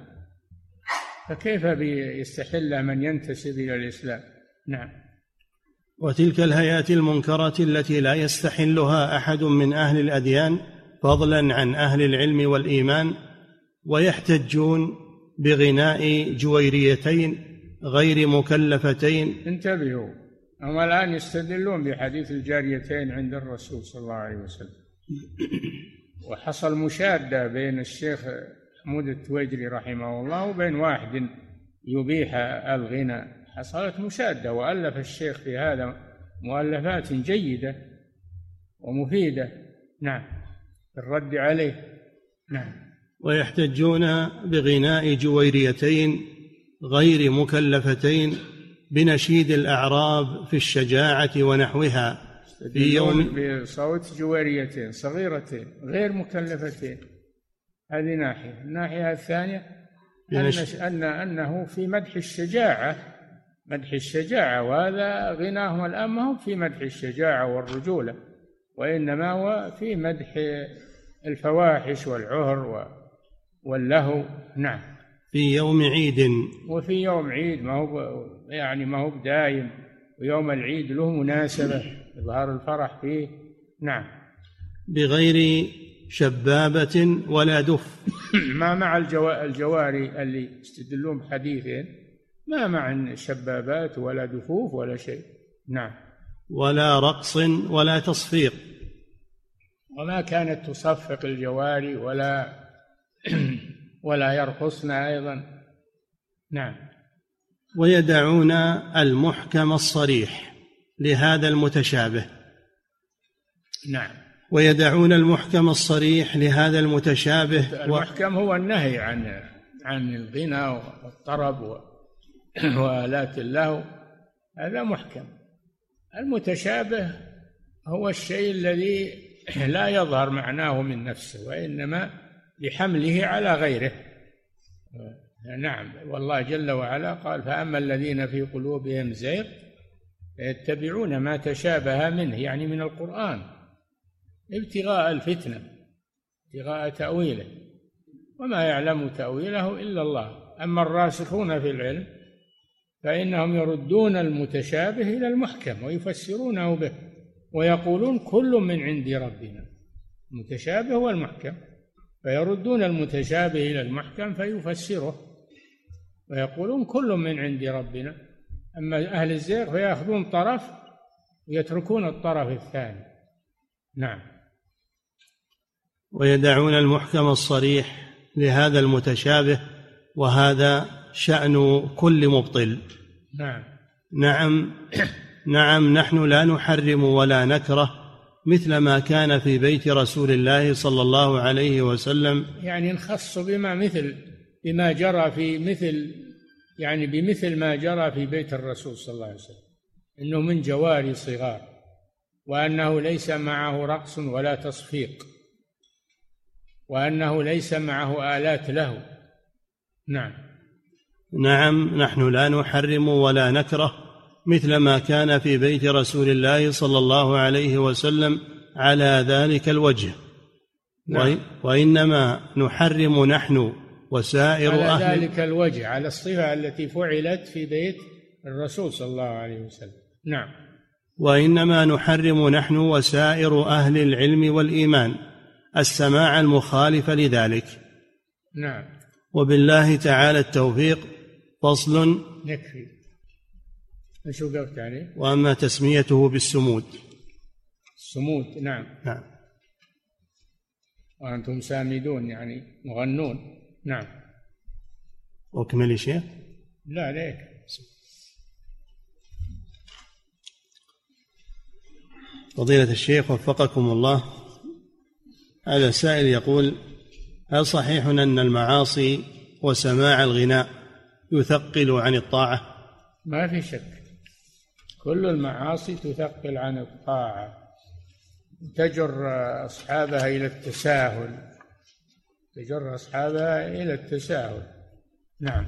فكيف بيستحل من ينتسب إلى الإسلام؟ نعم. وتلك الهيئة المنكرة التي لا يستحلها أحد من أهل الأديان فضلا عن أهل العلم والإيمان، ويحتجون بغناء جويريتين غير مكلفتين. انتبهوا، هم الآن يستدلون بحديث الجاريتين عند الرسول صلى الله عليه وسلم، وحصل مشادة بين الشيخ محمود التويجري رحمه الله وبين واحد يبيح الغنى، حصلت مشادة، وألف الشيخ في هذا مؤلفات جيدة ومفيدة. نعم، الرد عليه. نعم. ويحتجون بغناء جويريتين غير مكلفتين بنشيد الأعراب في الشجاعة ونحوها في يوم بصوت جويريتين صغيرتين غير مكلفتين. هذه ناحية. الناحية الثانية أنه في مدح الشجاعة، مدح الشجاعة، وهذا غناهم الآن ما هو في مدح الشجاعة والرجولة، وإنما هو في مدح الفواحش والعهر واللهو. نعم. في يوم عيد، وفي يوم عيد ما هو بدايم، ويوم العيد له مناسبة إظهار الفرح فيه. نعم. بغير شبابة ولا دف. ما مع الجواري اللي يستدلون بحديثين، ما مع شبابات ولا دفوف ولا شيء. نعم. ولا رقص ولا تصفيق. وما كانت تصفق الجواري ولا يرقصن أيضا. نعم. ويدعون المحكم الصريح لهذا المتشابه. نعم. ويدعون المحكم الصريح لهذا المتشابه. المحكم هو النهي عن الغنى والطرب وآلات اللهو، هذا محكم. المتشابه هو الشيء الذي لا يظهر معناه من نفسه، وإنما لحمله على غيره. نعم. والله جل وعلا قال: فأما الذين في قلوبهم زيغ يتبعون ما تشابه منه، يعني من القرآن، ابتغاء الفتنة، ابتغاء تأويله، وما يعلم تأويله إلا الله. أما الراسخون في العلم فإنهم يردون المتشابه إلى المحكم ويفسرونه به، ويقولون كل من عند ربنا. المتشابه والمحكم، فيردون المتشابه إلى المحكم فيفسره، ويقولون كل من عند ربنا. أما أهل الزيغ فيأخذون طرف ويتركون الطرف الثاني. نعم. ويدعون المحكم الصريح لهذا المتشابه، وهذا شأن كل مبطل. نعم. نعم. نحن لا نحرم ولا نكره مثل ما كان في بيت رسول الله صلى الله عليه وسلم، يعني نخص بما جرى في بمثل ما جرى في بيت الرسول صلى الله عليه وسلم، إنه من جواري صغار، وأنه ليس معه رقص ولا تصفيق، وأنه ليس معه آلات له. نعم. نحن لا نحرم ولا نكره مثل ما كان في بيت رسول الله صلى الله عليه وسلم على ذلك الوجه. نعم. وإنما نحرم نحن وسائر على ذلك الوجه، على الصفة التي فعلت في بيت الرسول صلى الله عليه وسلم. نعم. وإنما نحرم نحن وسائر أهل العلم والإيمان السماع المخالف لذلك. نعم. وبالله تعالى التوفيق. فصل. يكفي. ايش وقفت عليه؟ وأما تسميته بالسمود. السمود. نعم. نعم. وأنتم سامدون يعني مغنون. نعم. أكمل يا شيخ؟ لا عليك. فضيلة الشيخ وفقكم الله، هذا سائل يقول: هل صحيح أن المعاصي وسماع الغناء يثقل عن الطاعة؟ ما في شك، كل المعاصي تثقل عن الطاعة، تجر أصحابها إلى التساهل، تجر أصحابها إلى التساهل. نعم.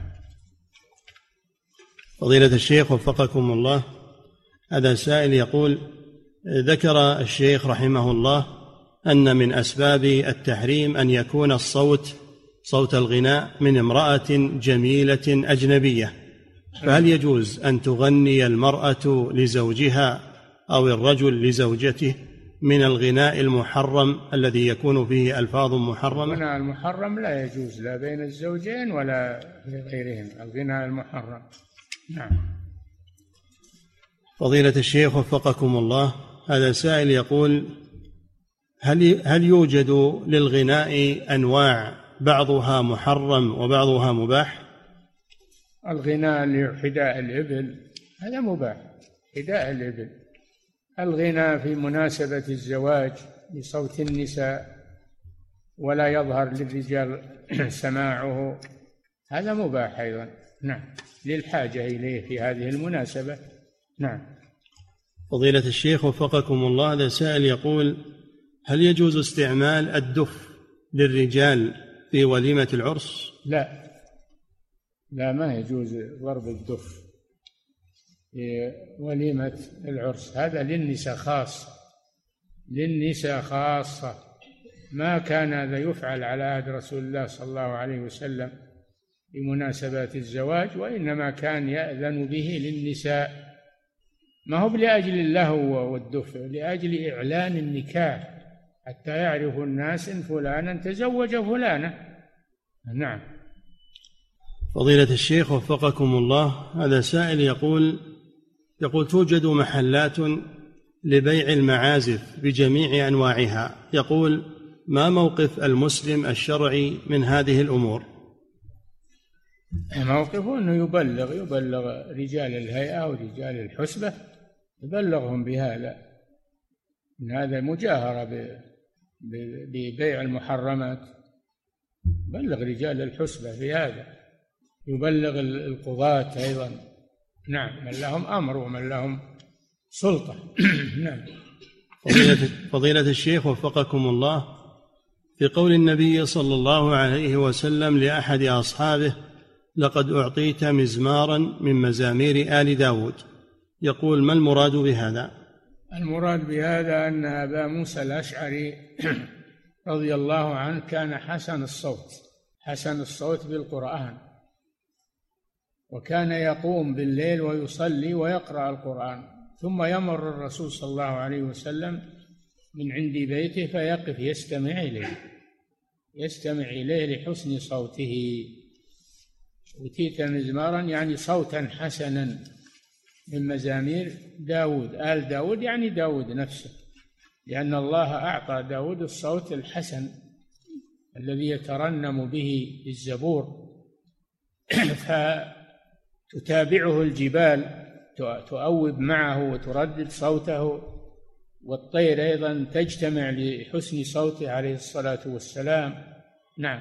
فضيلة الشيخ وفقكم الله، هذا سائل يقول: ذكر الشيخ رحمه الله أن من أسباب التحريم أن يكون الصوت صوت الغناء من امرأة جميلة أجنبية، فهل يجوز أن تغني المرأة لزوجها أو الرجل لزوجته من الغناء المحرم الذي يكون فيه ألفاظ محرمة؟ الغناء المحرم لا يجوز لا بين الزوجين ولا غيرهم، الغناء المحرم. نعم. فضيلة الشيخ وفقكم الله، هذا سائل يقول: هل يوجد للغناء أنواع بعضها محرم وبعضها مباح؟ الغناء لحداء الإبل هذا مباح، حداء الإبل. الغناء في مناسبة الزواج بصوت النساء ولا يظهر للرجال سماعه هذا مباح أيضا. نعم، للحاجة إليه في هذه المناسبة. نعم. فضيلة الشيخ وفقكم الله، هذا سائل يقول: هل يجوز استعمال الدف للرجال في وليمة العرس؟ لا، ما يجوز ضرب الدف في وليمة العرس، هذا للنساء خاصة، للنساء خاصة. ما كان هذا يفعل على عهد رسول الله صلى الله عليه وسلم في مناسبات الزواج، وإنما كان يأذن به للنساء، ما هو لأجل اللهو والدف، لأجل إعلان النكاح حتى يعرف الناس إن فلانا تزوج فلانة. نعم. فضيلة الشيخ وفقكم الله، هذا سائل يقول توجد محلات لبيع المعازف بجميع أنواعها، يقول: ما موقف المسلم الشرعي من هذه الأمور؟ موقفه أنه يبلغ رجال الهيئة ورجال الحسبة، يبلغهم بهذا، إن هذا مجاهرة ببيع المحرمات. بلغ رجال الحسبة بهذا، يبلغ القضاة أيضا. نعم، من لهم أمر ومن لهم سلطة. نعم. فضيلة الشيخ وفقكم الله، في قول النبي صلى الله عليه وسلم لأحد أصحابه: لقد أعطيت مزمارا من مزامير آل داود، يقول: ما المراد بهذا؟ المراد بهذا أن أبا موسى الأشعري رضي الله عنه كان حسن الصوت بالقرآن، وكان يقوم بالليل ويصلي ويقرأ القرآن، ثم يمر الرسول صلى الله عليه وسلم من عند بيته فيقف يستمع إليه لحسن صوته. أوتيت مزمارا يعني صوتا حسنا من مزامير داود، آل داود يعني داود نفسه، لأن الله أعطى داود الصوت الحسن الذي يترنم به الزبور. فتتابعه الجبال، تؤوب معه وتردد صوته، والطير أيضا تجتمع لحسن صوته عليه الصلاة والسلام. نعم.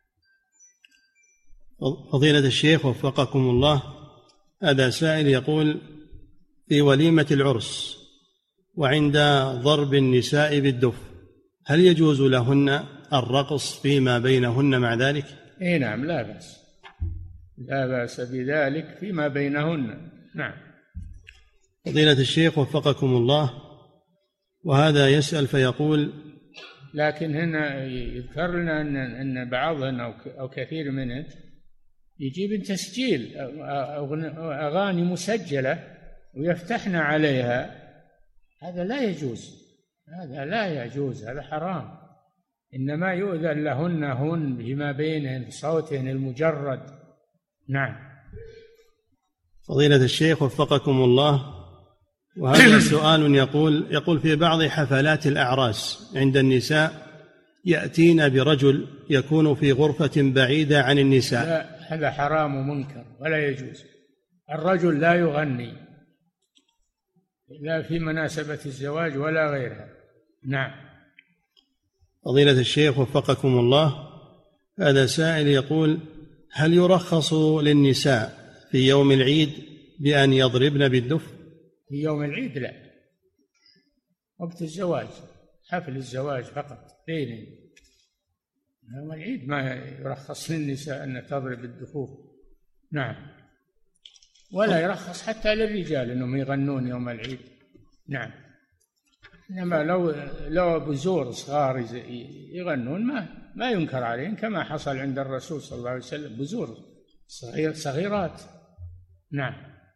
فضيلة الشيخ وفقكم الله، هذا سائل يقول: في وليمة العرس وعند ضرب النساء بالدف، هل يجوز لهن الرقص فيما بينهن مع ذلك؟ نعم، لا بأس بذلك فيما بينهن. نعم. فضيلة الشيخ وفقكم الله، وهذا يسأل فيقول: لكن هنا يذكر لنا أن بعضهن أو كثير منه يجيب تسجيل أغاني مسجلة ويفتحن عليها هذا لا يجوز، هذا لا يجوز، هذا حرام. إنما يؤذن لهن بما بينهن بصوتهن المجرد. نعم. فضيلة الشيخ وفقكم الله، وهذا سؤال يقول في بعض حفلات الأعراس عند النساء يأتين برجل يكون في غرفة بعيدة عن النساء. لا، هذا حرام ومنكر ولا يجوز. الرجل لا يغني لا في مناسبة الزواج ولا غيرها. نعم. فضيلة الشيخ وفقكم الله، هذا سائل يقول: هل يرخص للنساء في يوم العيد بأن يضربن بالدف؟ في يوم العيد لا، وقت الزواج، حفل الزواج فقط بينهم. يوم العيد ما يرخص للنساء أن تضرب الدفوف. نعم. ولا يرخص حتى للرجال أنهم يغنون يوم العيد. نعم. إنما لو بزور صغار يغنون ما ينكر عليهم، كما حصل عند الرسول صلى الله عليه وسلم، بزور صغيرات. نعم.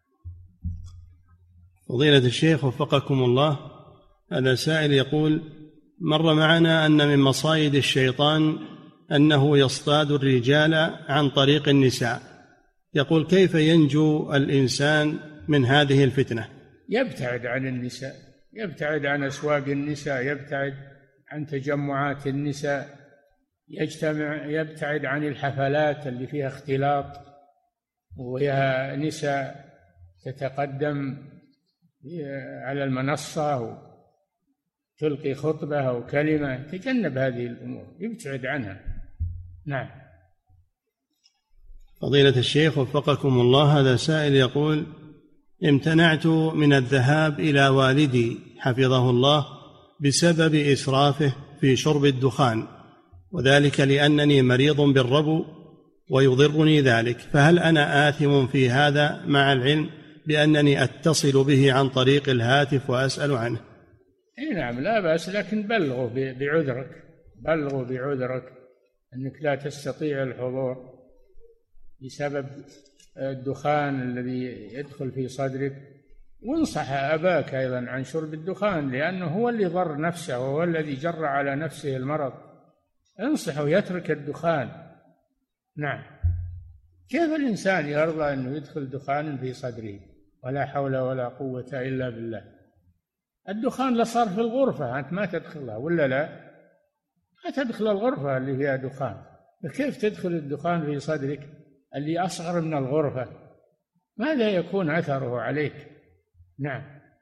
فضيلة الشيخ وفقكم الله، هذا سائل يقول: مر معنا أن من مصايد الشيطان أنه يصطاد الرجال عن طريق النساء. يقول: كيف ينجو الإنسان من هذه الفتنة؟ يبتعد عن النساء، يبتعد عن أسواق النساء، يبتعد عن تجمعات النساء، يبتعد عن الحفلات اللي فيها اختلاط وفيها نساء تتقدم على المنصة وتلقي خطبة أو كلمة. تجنب هذه الأمور، يبتعد عنها. نعم. فضيلة الشيخ وفقكم الله، هذا سائل يقول: امتنعت من الذهاب إلى والدي حفظه الله بسبب إسرافه في شرب الدخان، وذلك لأنني مريض بالربو ويضرني ذلك، فهل أنا آثم في هذا مع العلم بأنني أتصل به عن طريق الهاتف وأسأل عنه؟ نعم، لا بأس، لكن بلغوا بعذرك أنك لا تستطيع الحضور بسبب الدخان الذي يدخل في صدرك، وانصح أباك أيضا عن شرب الدخان، لأنه هو اللي ضر نفسه وهو الذي جر على نفسه المرض. انصحه يترك الدخان. نعم. كيف الإنسان يرضى أنه يدخل دخان في صدره؟ ولا حول ولا قوة إلا بالله. الدخان لصار في الغرفة، أنت ما تدخلها ولا لا؟ ما تدخل الغرفة اللي فيها دخان، فكيف تدخل الدخان في صدرك اللي أصغر من الغرفة؟ ماذا يكون أثره عليك؟ نعم.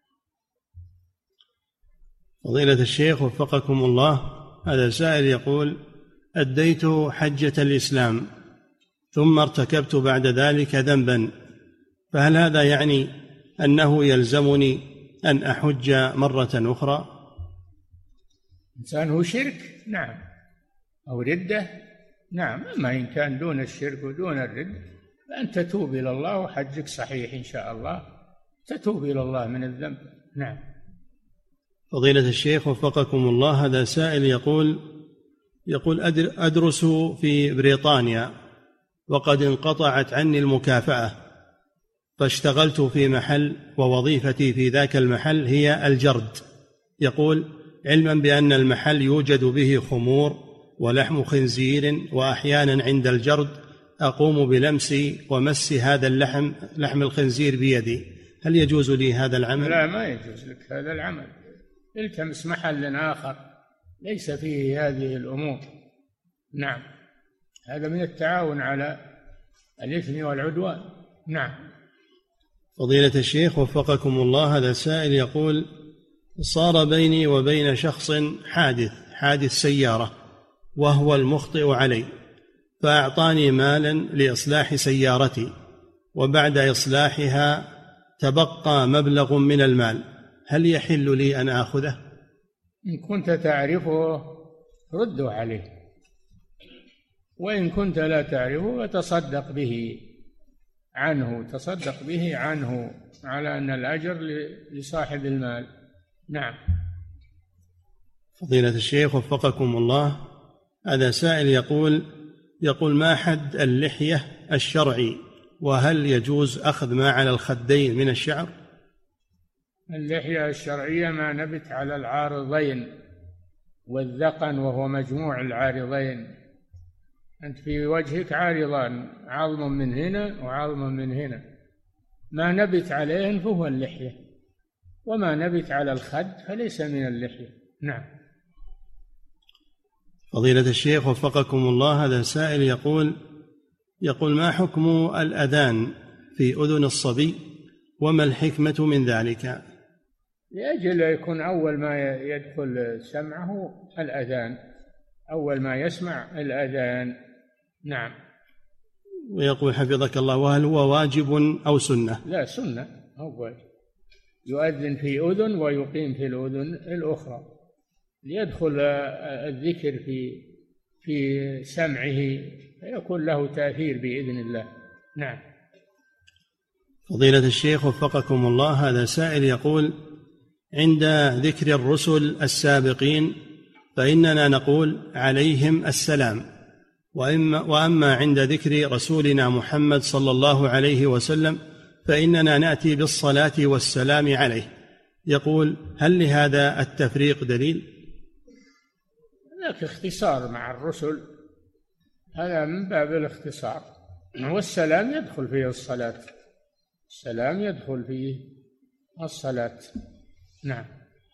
فضيلة الشيخ وفقكم الله، هذا سائل يقول: أديت حجة الإسلام ثم ارتكبت بعد ذلك ذنبا، فهل هذا يعني أنه يلزمني أن أحج مرة أخرى؟ إنسان هو شرك، نعم، أو ردة، نعم. أما إن كان دون الشرك ودون الردة فأنت تتوب إلى الله وحجك صحيح إن شاء الله، تتوب إلى الله من الذنب. نعم. فضيلة الشيخ وفقكم الله، هذا سائل يقول: أدرس في بريطانيا وقد انقطعت عني المكافأة، فاشتغلت في محل ووظيفتي في ذاك المحل هي الجرد. يقول: علما بأن المحل يوجد به خمور ولحم خنزير، وأحيانا عند الجرد أقوم بلمس ومس هذا لحم الخنزير بيدي، هل يجوز لي هذا العمل؟ لا، ما يجوز لك هذا العمل. التمس محل آخر ليس فيه هذه الأمور. نعم. هذا من التعاون على الإثم والعدوان. نعم. فضيلة الشيخ وفقكم الله، هذا سائل يقول: صار بيني وبين شخص حادث سيارة وهو المخطئ علي، فأعطاني مالا لإصلاح سيارتي، وبعد إصلاحها تبقى مبلغ من المال، هل يحل لي أن آخذه؟ إن كنت تعرفه رده عليه، وإن كنت لا تعرفه فتصدق به عنه على أن الأجر لصاحب المال. نعم. فضيلة الشيخ وفقكم الله، هذا سائل يقول: ما حد اللحية الشرعي، وهل يجوز أخذ ما على الخدين من الشعر؟ اللحية الشرعية ما نبت على العارضين والذقن وهو مجموع العارضين. أنت في وجهك عارضان، عظم من هنا وعظم من هنا، ما نبت عليهن فهو اللحية، وما نبت على الخد فليس من اللحية. نعم. فضيلة الشيخ وفقكم الله، هذا سائل يقول ما حكم الأذان في أذن الصبي وما الحكمة من ذلك؟ لأجل يكون أول ما يدخل سمعه الأذان، أول ما يسمع الأذان. نعم. ويقول حفظك الله، وهل هو واجب أو سنة؟ لا، سنة، هو واجب. يؤذن في أذن ويقيم في الأذن الأخرى ليدخل الذكر في سمعه فيكون له تأثير بإذن الله. نعم. فضيلة الشيخ وفقكم الله، هذا سائل يقول عند ذكر الرسل السابقين فإننا نقول عليهم السلام، وأما عند ذكر رسولنا محمد صلى الله عليه وسلم فإننا نأتي بالصلاة والسلام عليه. يقول هل لهذا التفريق دليل؟ هناك اختصار مع الرسل، هذا من باب الاختصار، والسلام يدخل فيه الصلاة، السلام يدخل فيه الصلاة. نعم.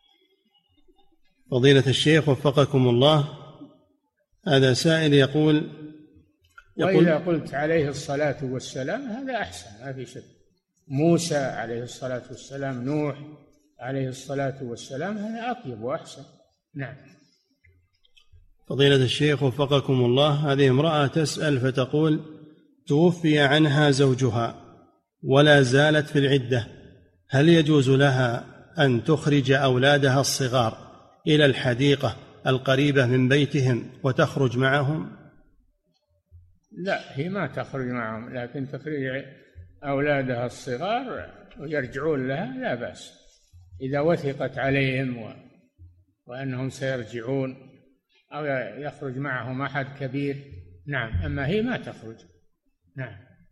فضيلة الشيخ وفقكم الله، هذا سائل يقول وإذا قلت عليه الصلاة والسلام هذا أحسن، ما في شك. موسى عليه الصلاة والسلام، نوح عليه الصلاة والسلام، هذا أطيب وأحسن. نعم. فضيلة الشيخ وفقكم الله، هذه امرأة تسأل فتقول توفي عنها زوجها ولا زالت في العدة، هل يجوز لها أن تخرج أولادها الصغار إلى الحديقة القريبة من بيتهم وتخرج معهم؟ لا، هي ما تخرج معهم، لكن تخرج أولادها الصغار ويرجعون لها لا بأس، إذا وثقت عليهم وأنهم سيرجعون، أو يخرج معهم أحد كبير. نعم. أما هي ما تخرج. نعم.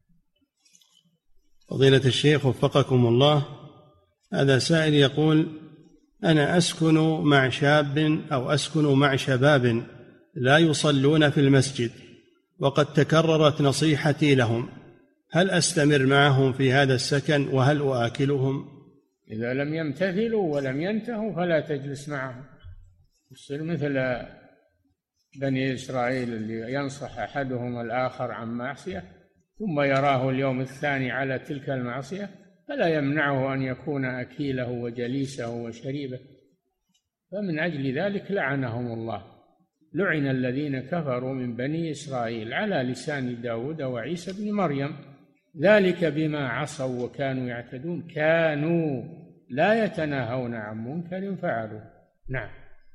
فضيلة الشيخ وفقكم الله، هذا سائل يقول أنا أسكن مع شاب أو أسكن مع شباب لا يصلون في المسجد، وقد تكررت نصيحتي لهم، هل أستمر معهم في هذا السكن وهل أؤاكلهم؟ إذا لم يمتثلوا ولم ينتهوا فلا تجلس معهم، يصير مثل بني إسرائيل اللي ينصح أحدهم الآخر عن معصية ثم يراه اليوم الثاني على تلك المعصية فلا يمنعه أن يكون أكيله وجليسه وشريبه، فمن أجل ذلك لعنهم الله، لعن الذين كفروا من بني إسرائيل على لسان داود وعيسى بن مريم، ذلك بما عصوا وكانوا يعتدون، كانوا لا يتناهون عن منكر فعلوا. نعم.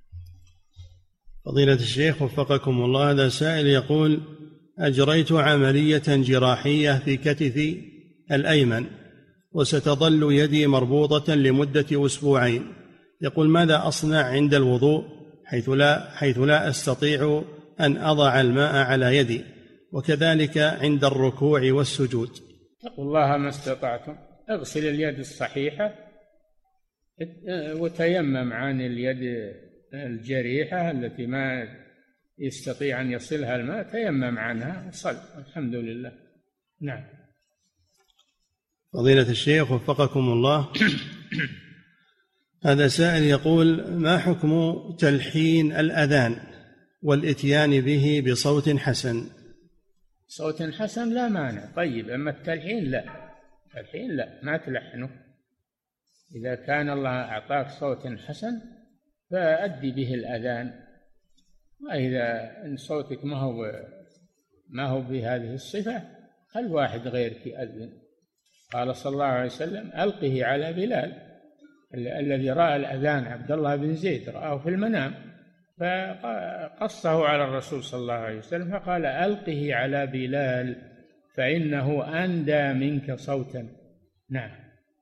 فضيلة الشيخ وفقكم الله، هذا سائل يقول أجريت عملية جراحية في كتفي الأيمن وستظل يدي مربوطة لمدة أسبوعين، يقول ماذا أصنع عند الوضوء حيث لا أستطيع أن أضع الماء على يدي، وكذلك عند الركوع والسجود؟ اتقوا الله ما استطعتم، اغسل اليد الصحيحة وتيمم عن اليد الجريحة التي ما يستطيع أن يصلها الماء، تيمم عنها وصل، الحمد لله. نعم. فضيلة الشيخ وفقكم الله، هذا سائل يقول ما حكم تلحين الأذان والإتيان به بصوت حسن؟ صوت حسن لا مانع، طيب، أما التلحين لا، التلحين لا، ما تلحنه. إذا كان الله أعطاك صوت حسن فأدي به الأذان، وإذا إن صوتك ما هو بهذه الصفة خل واحد غيرك يأذن. قال صلى الله عليه وسلم ألقه على بلال، الذي رأى الأذان عبد الله بن زيد رآه في المنام فقصه على الرسول صلى الله عليه وسلم فقال ألقه على بلال فإنه أندى منك صوتا. نعم.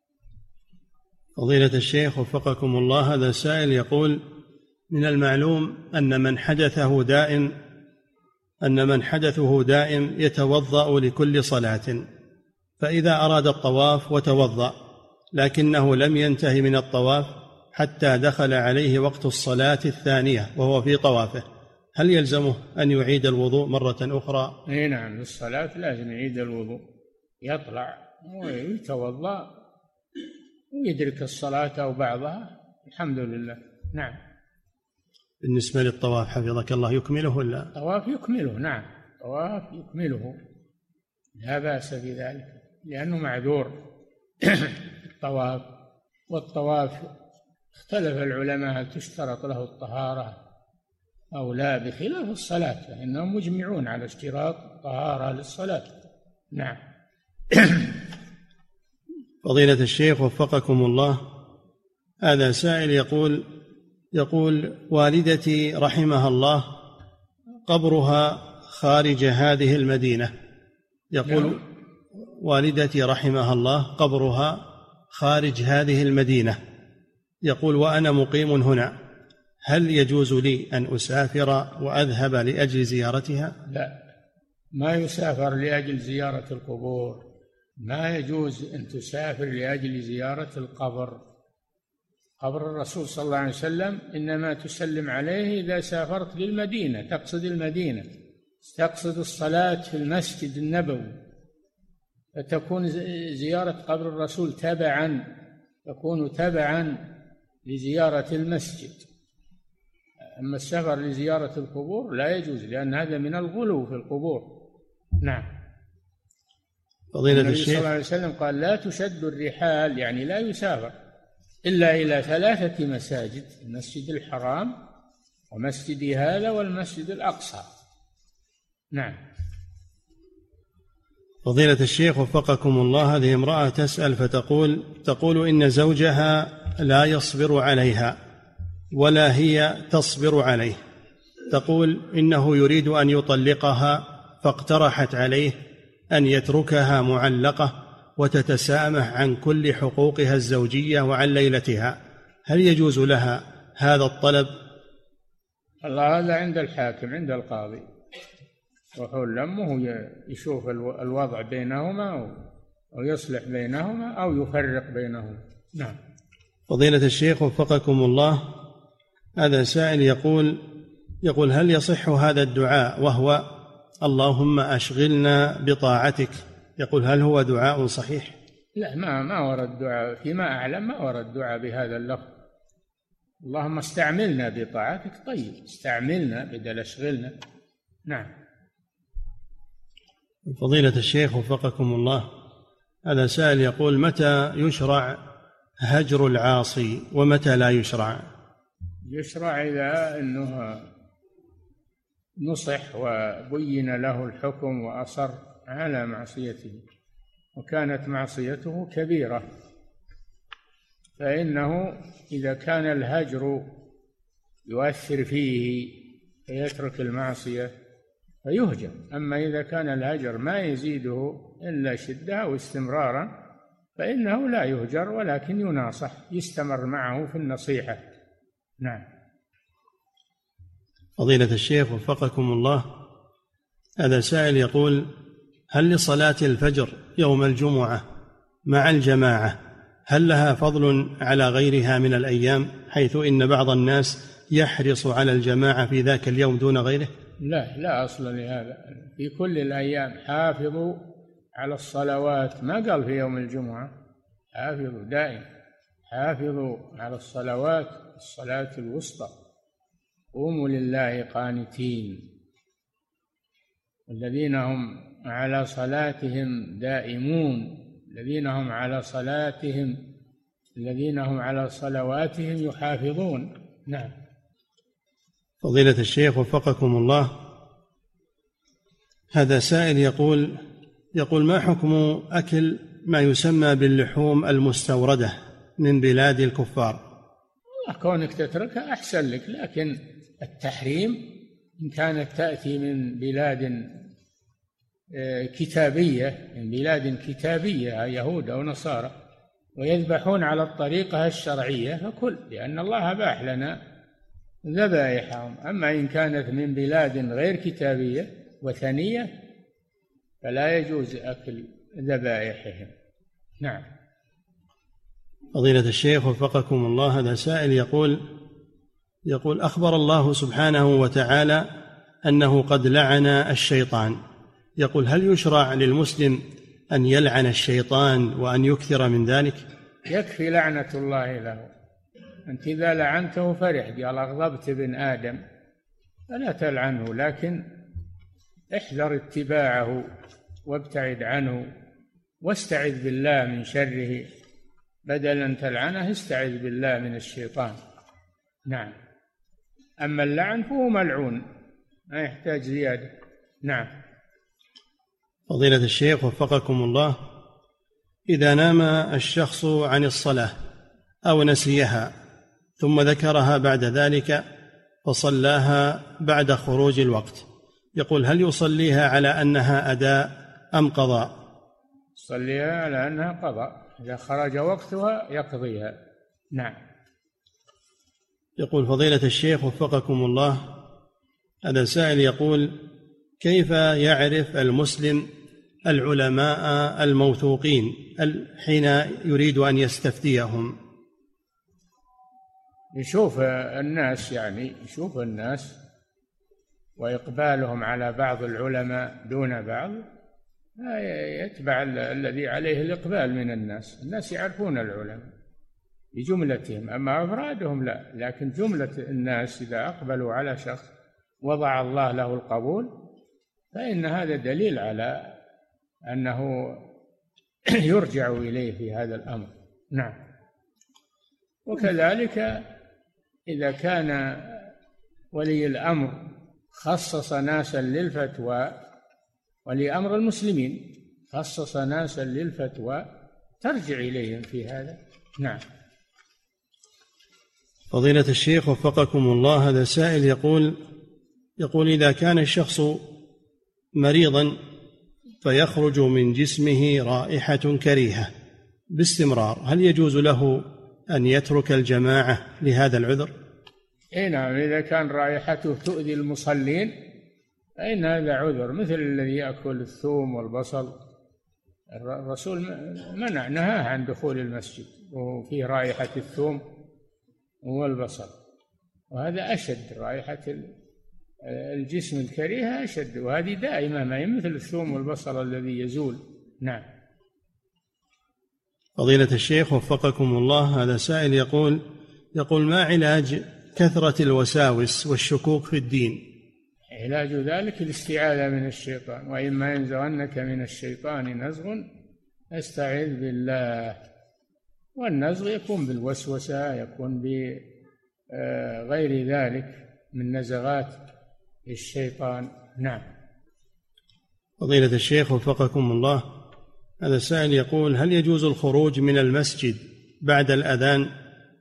فضيلة الشيخ وفقكم الله، هذا سائل يقول من المعلوم أن من حدثه دائم يتوضأ لكل صلاة، فإذا أراد الطواف وتوضأ لكنه لم ينتهي من الطواف حتى دخل عليه وقت الصلاة الثانية وهو في طوافه، هل يلزمه أن يعيد الوضوء مرة أخرى؟ نعم، الصلاة لازم يعيد الوضوء، يطلع ويتوضأ ويدرك الصلاة أو بعضها، الحمد لله. نعم. بالنسبة للطواف حفظك الله يكمله ولا؟ الطواف يكمله، نعم، الطواف يكمله لا بأس بذلك لأنه معذور. الطواف، والطواف اختلف العلماء هل تشترط له الطهارة أو لا، بخلاف الصلاة فإنهم مجمعون على اشتراط الطهارة للصلاة. نعم. فضيلة الشيخ وفقكم الله، هذا سائل يقول والدتي رحمها الله قبرها خارج هذه المدينة، يقول والدتي رحمها الله قبرها خارج هذه المدينة، يقول وأنا مقيم هنا، هل يجوز لي أن أسافر وأذهب لأجل زيارتها؟ لا، ما يسافر لأجل زيارة القبور، ما يجوز أن تسافر لأجل زيارة القبر. قبر الرسول صلى الله عليه وسلم إنما تسلم عليه إذا سافرت للمدينة، تقصد المدينة، تقصد الصلاة في المسجد النبوي، فتكون زيارة قبر الرسول تكون تبعا لزيارة المسجد. أما السفر لزيارة القبور لا يجوز، لأن هذا من الغلو في القبور. نعم. فضيلة النبي الشيخ صلى الله عليه وسلم قال لا تشد الرحال، يعني لا يسافر إلا إلى 3 مساجد: المسجد الحرام ومسجد هذا والمسجد الأقصى. نعم. فضيلة الشيخ وفقكم الله، هذه امرأة تسأل فتقول إن زوجها لا يصبر عليها ولا هي تصبر عليه، تقول إنه يريد أن يطلقها، فاقترحت عليه أن يتركها معلقة وتتسامح عن كل حقوقها الزوجية وعن ليلتها، هل يجوز لها هذا الطلب؟ الله، هذا عند الحاكم، عند القاضي، وحول أمه يشوف الوضع بينهما أو يصلح بينهما أو يفرق بينهما. نعم. فضيلة الشيخ وفقكم الله، هذا سائل يقول هل يصح هذا الدعاء وهو اللهم أشغلنا بطاعتك؟ يقول هل هو دعاء صحيح؟ لا، ما ورد دعاء، فيما أعلم ما ورد دعاء بهذا اللفظ. اللهم استعملنا بطاعتك، طيب، استعملنا بدل أشغلنا. نعم. فضيلة الشيخ وفقكم الله، هذا سائل يقول متى يشرع هجر العاصي ومتى لا يشرع؟ يشرع إذا أنه نصح وبين له الحكم وأصر على معصيته وكانت معصيته كبيرة، فإنه إذا كان الهجر يؤثر فيه فيترك المعصية فيهجر. أما إذا كان الهجر ما يزيده إلا شدة واستمرارا فإنه لا يهجر، ولكن يناصح، يستمر معه في النصيحة. نعم. فضيلة الشيخ وفقكم الله، هذا سائل يقول هل لصلاة الفجر يوم الجمعة مع الجماعة هل لها فضل على غيرها من الأيام، حيث إن بعض الناس يحرص على الجماعة في ذاك اليوم دون غيره؟ لا أصل لهذا، في كل الأيام حافظوا على الصلوات، ما قال في يوم الجمعة، حافظوا دائما، حافظوا على الصلوات، الصلاة الوسطى، قوموا لله قانتين، الذين هم على صلاتهم دائمون، الذين هم على صلواتهم يحافظون. نعم. فضيلة الشيخ وفقكم الله، هذا سائل يقول ما حكم أكل ما يسمى باللحوم المستوردة من بلاد الكفار؟ كونك تتركها أحسن لك، لكن التحريم إن كانت تأتي من بلاد كتابية يهود أو نصارى ويذبحون على الطريقة الشرعية فكل، لأن الله أباح لنا ذبائحهم. أما إن كانت من بلاد غير كتابية وثنية فلا يجوز أكل ذبائحهم. نعم. فضيلة الشيخ وفقكم الله، هذا سائل يقول أخبر الله سبحانه وتعالى أنه قد لعن الشيطان، يقول هل يشرع للمسلم أن يلعن الشيطان وأن يكثر من ذلك؟ يكفي لعنة الله له. أنت إذا لعنته فرح، قال أغضبت ابن آدم، فلا تلعنه، لكن احذر اتباعه وابتعد عنه واستعذ بالله من شره، بدل أن تلعنه استعذ بالله من الشيطان. نعم. أما اللعن فهو ملعون، ما يحتاج زيادة. نعم. فضيلة الشيخ وفقكم الله، إذا نام الشخص عن الصلاة أو نسيها ثم ذكرها بعد ذلك فصلاها بعد خروج الوقت، يقول هل يصليها على أنها أداء أم قضاء؟ صليها على أنها قضاء، إذا خرج وقتها يقضيها. نعم. يقول فضيلة الشيخ وفقكم الله، هذا سائل يقول كيف يعرف المسلم العلماء الموثوقين حين يريد أن يستفتيهم؟ يشوف الناس، يعني يشوف الناس وإقبالهم على بعض العلماء دون بعض، يتبع الذي عليه الإقبال من الناس. الناس يعرفون العلماء بجملتهم، أما أفرادهم لا، لكن جملة الناس إذا أقبلوا على شخص وضع الله له القبول فإن هذا دليل على أنه يرجع إليه في هذا الأمر. نعم. وكذلك إذا كان ولي الأمر خصص ناسا للفتوى، ولي أمر المسلمين خصص ناسا للفتوى، ترجع إليهم في هذا. نعم. فضيلة الشيخ وفقكم الله، هذا سائل يقول إذا كان الشخص مريضا فيخرج من جسمه رائحة كريهة باستمرار، هل يجوز له أن يترك الجماعة لهذا العذر؟ نعم، إذا كان رائحته تؤذي المصلين فإن هذا عذر، مثل الذي يأكل الثوم والبصل. الرسول نهاه عن دخول المسجد وفيه رائحة الثوم والبصل، وهذا أشد، رائحة الجسم الكريهة أشد، وهذه دائمة، ما هي مثل الثوم والبصل الذي يزول. نعم. فضيلة الشيخ وفقكم الله، هذا سائل يقول ما علاج كثرة الوساوس والشكوك في الدين؟ علاج ذلك الاستعاذة من الشيطان، وإما ينزغنك من الشيطان نزغ فاستعذ بالله. والنزغ يكون بالوسوسة، يكون بغير ذلك من نزغات الشيطان. نعم. فضيلة الشيخ وفقكم الله، هذا السائل يقول هل يجوز الخروج من المسجد بعد الأذان؟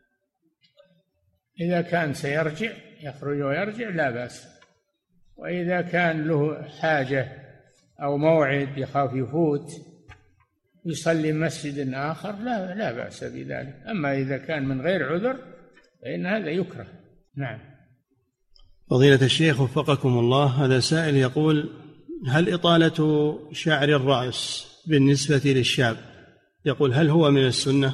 إذا كان سيرجع يخرج ويرجع لا بأس، وإذا كان له حاجة أو موعد يخاف يفوت يصلي مسجد آخر لا بأس بذلك. أما إذا كان من غير عذر فإن هذا يكره. نعم. فضيلة الشيخ وفقكم الله، هذا سائل يقول هل إطالة شعر الرأس بالنسبة للشاب يقول هل هو من السنة؟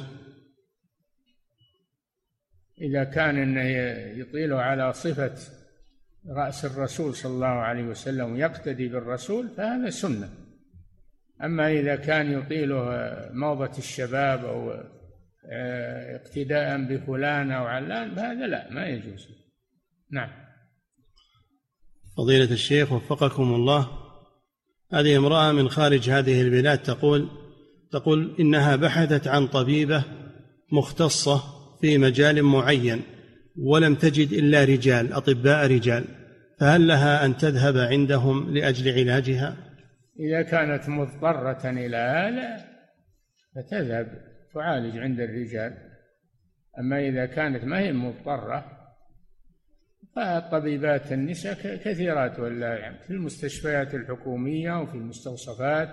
إذا كان إنه يطيله على صفة رأس الرسول صلى الله عليه وسلم ويقتدي بالرسول فهذا سنة. أما إذا كان يطيله موضة الشباب أو اقتداء بفلان أو علان فهذا لا، ما يجوز. نعم. فضيلة الشيخ وفقكم الله، هذه امرأة من خارج هذه البلاد تقول إنها بحثت عن طبيبة مختصة في مجال معين ولم تجد إلا رجال، أطباء رجال، فهل لها أن تذهب عندهم لأجل علاجها؟ إذا كانت مضطرة إلى هذا فتذهب تعالج عند الرجال. أما إذا كانت ما هي مضطرة فالطبيبات النساء كثيرات والله، في المستشفيات الحكومية وفي المستوصفات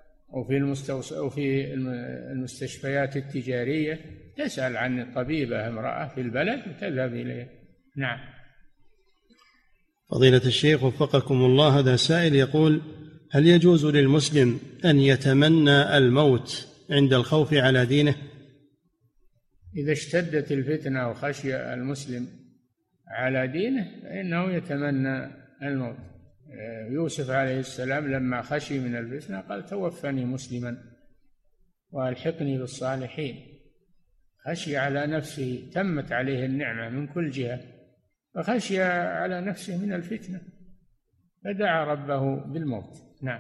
وفي المستشفيات التجارية، تسأل عن طبيبة امرأة في البلد وتذهب إليه. نعم. فضيلة الشيخ وفقكم الله، هذا سائل يقول هل يجوز للمسلم أن يتمنى الموت عند الخوف على دينه؟ إذا اشتدت الفتنة وخشي المسلم على دينه فإنه يتمنى الموت. يوسف عليه السلام لما خشي من الفتنة قال توفني مسلما وألحقني بالصالحين. خشي على نفسه، تمت عليه النعمة من كل جهة، فخشي على نفسه من الفتنة فدعا ربه بالموت. نعم.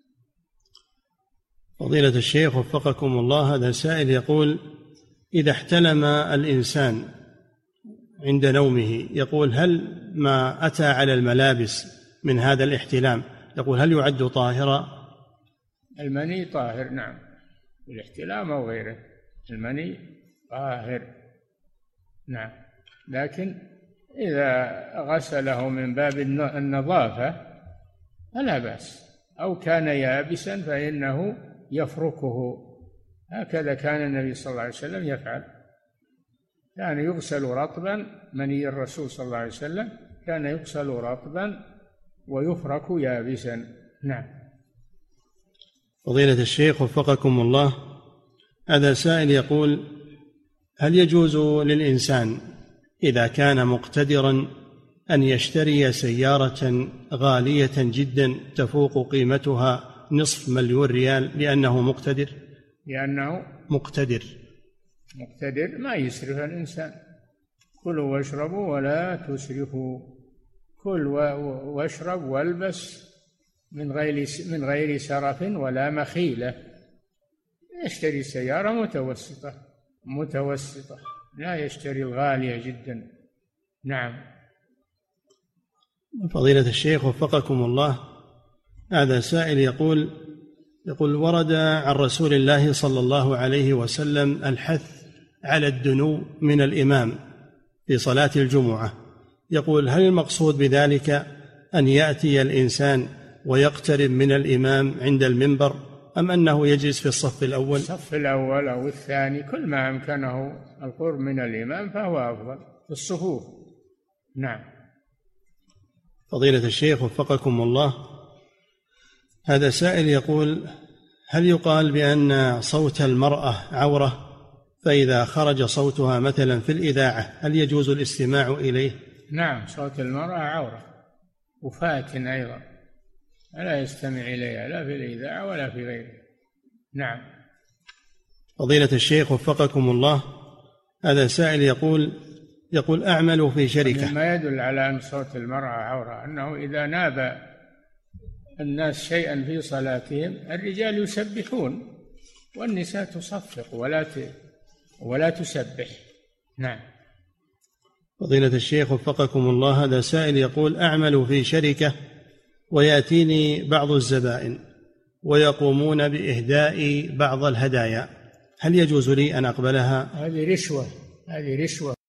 فضيلة الشيخ وفقكم الله، هذا سائل يقول: إذا احتلم الإنسان عند نومه، يقول هل ما أتى على الملابس من هذا الاحتلام يقول هل يعد طاهرا؟ المني طاهر، نعم، الاحتلام أو غيره، المني طاهر، نعم، لكن إذا غسله من باب النظافة فلا بأس، أو كان يابسا فإنه يفركه، هكذا كان النبي صلى الله عليه وسلم يفعل، كان يغسل رطبا، مني الرسول صلى الله عليه وسلم كان يغسل رطبا ويفرك يابسا. نعم. فضيلة الشيخ وفقكم الله، هذا سائل يقول: هل يجوز للإنسان إذا كان مقتدرا أن يشتري سيارة غالية جدا تفوق قيمتها $500,000 لأنه مقتدر؟ لأنه مقتدر ما يسرف الإنسان. كلوا واشربوا ولا تسرفوا، كل واشرب والبس من غير سرف ولا مخيلة. يشتري سيارة متوسطة، لا يشتري الغالية جدا. نعم. فضيلة الشيخ وفقكم الله، هذا سائل يقول ورد عن رسول الله صلى الله عليه وسلم الحث على الدنو من الإمام في صلاة الجمعة، يقول هل المقصود بذلك أن يأتي الإنسان ويقترب من الإمام عند المنبر، أم أنه يجلس في الصف الأول؟ الصف الأول أو الثاني، كل ما أمكنه القرب من الإمام فهو أفضل في الصفوف. نعم. فضيلة الشيخ وفقكم الله، هذا سائل يقول هل يقال بأن صوت المرأة عورة، فإذا خرج صوتها مثلا في الإذاعة هل يجوز الاستماع إليه؟ نعم، صوت المرأة عورة وفاتن أيضا، لا يستمع إليها لا في الإذاعة ولا في غيره. نعم. فضيلة الشيخ وفقكم الله، هذا سائل يقول أعمل في شركة. ما يدل على أن صوت المرأة عورة أنه إذا ناب الناس شيئا في صلاتهم، الرجال يسبحون والنساء تصفق ولا تسبح. نعم. فضيلة الشيخ وفقكم الله، هذا سائل يقول أعمل في شركة ويأتيني بعض الزبائن ويقومون بإهداء بعض الهدايا، هل يجوز لي أن أقبلها؟ هذه رشوة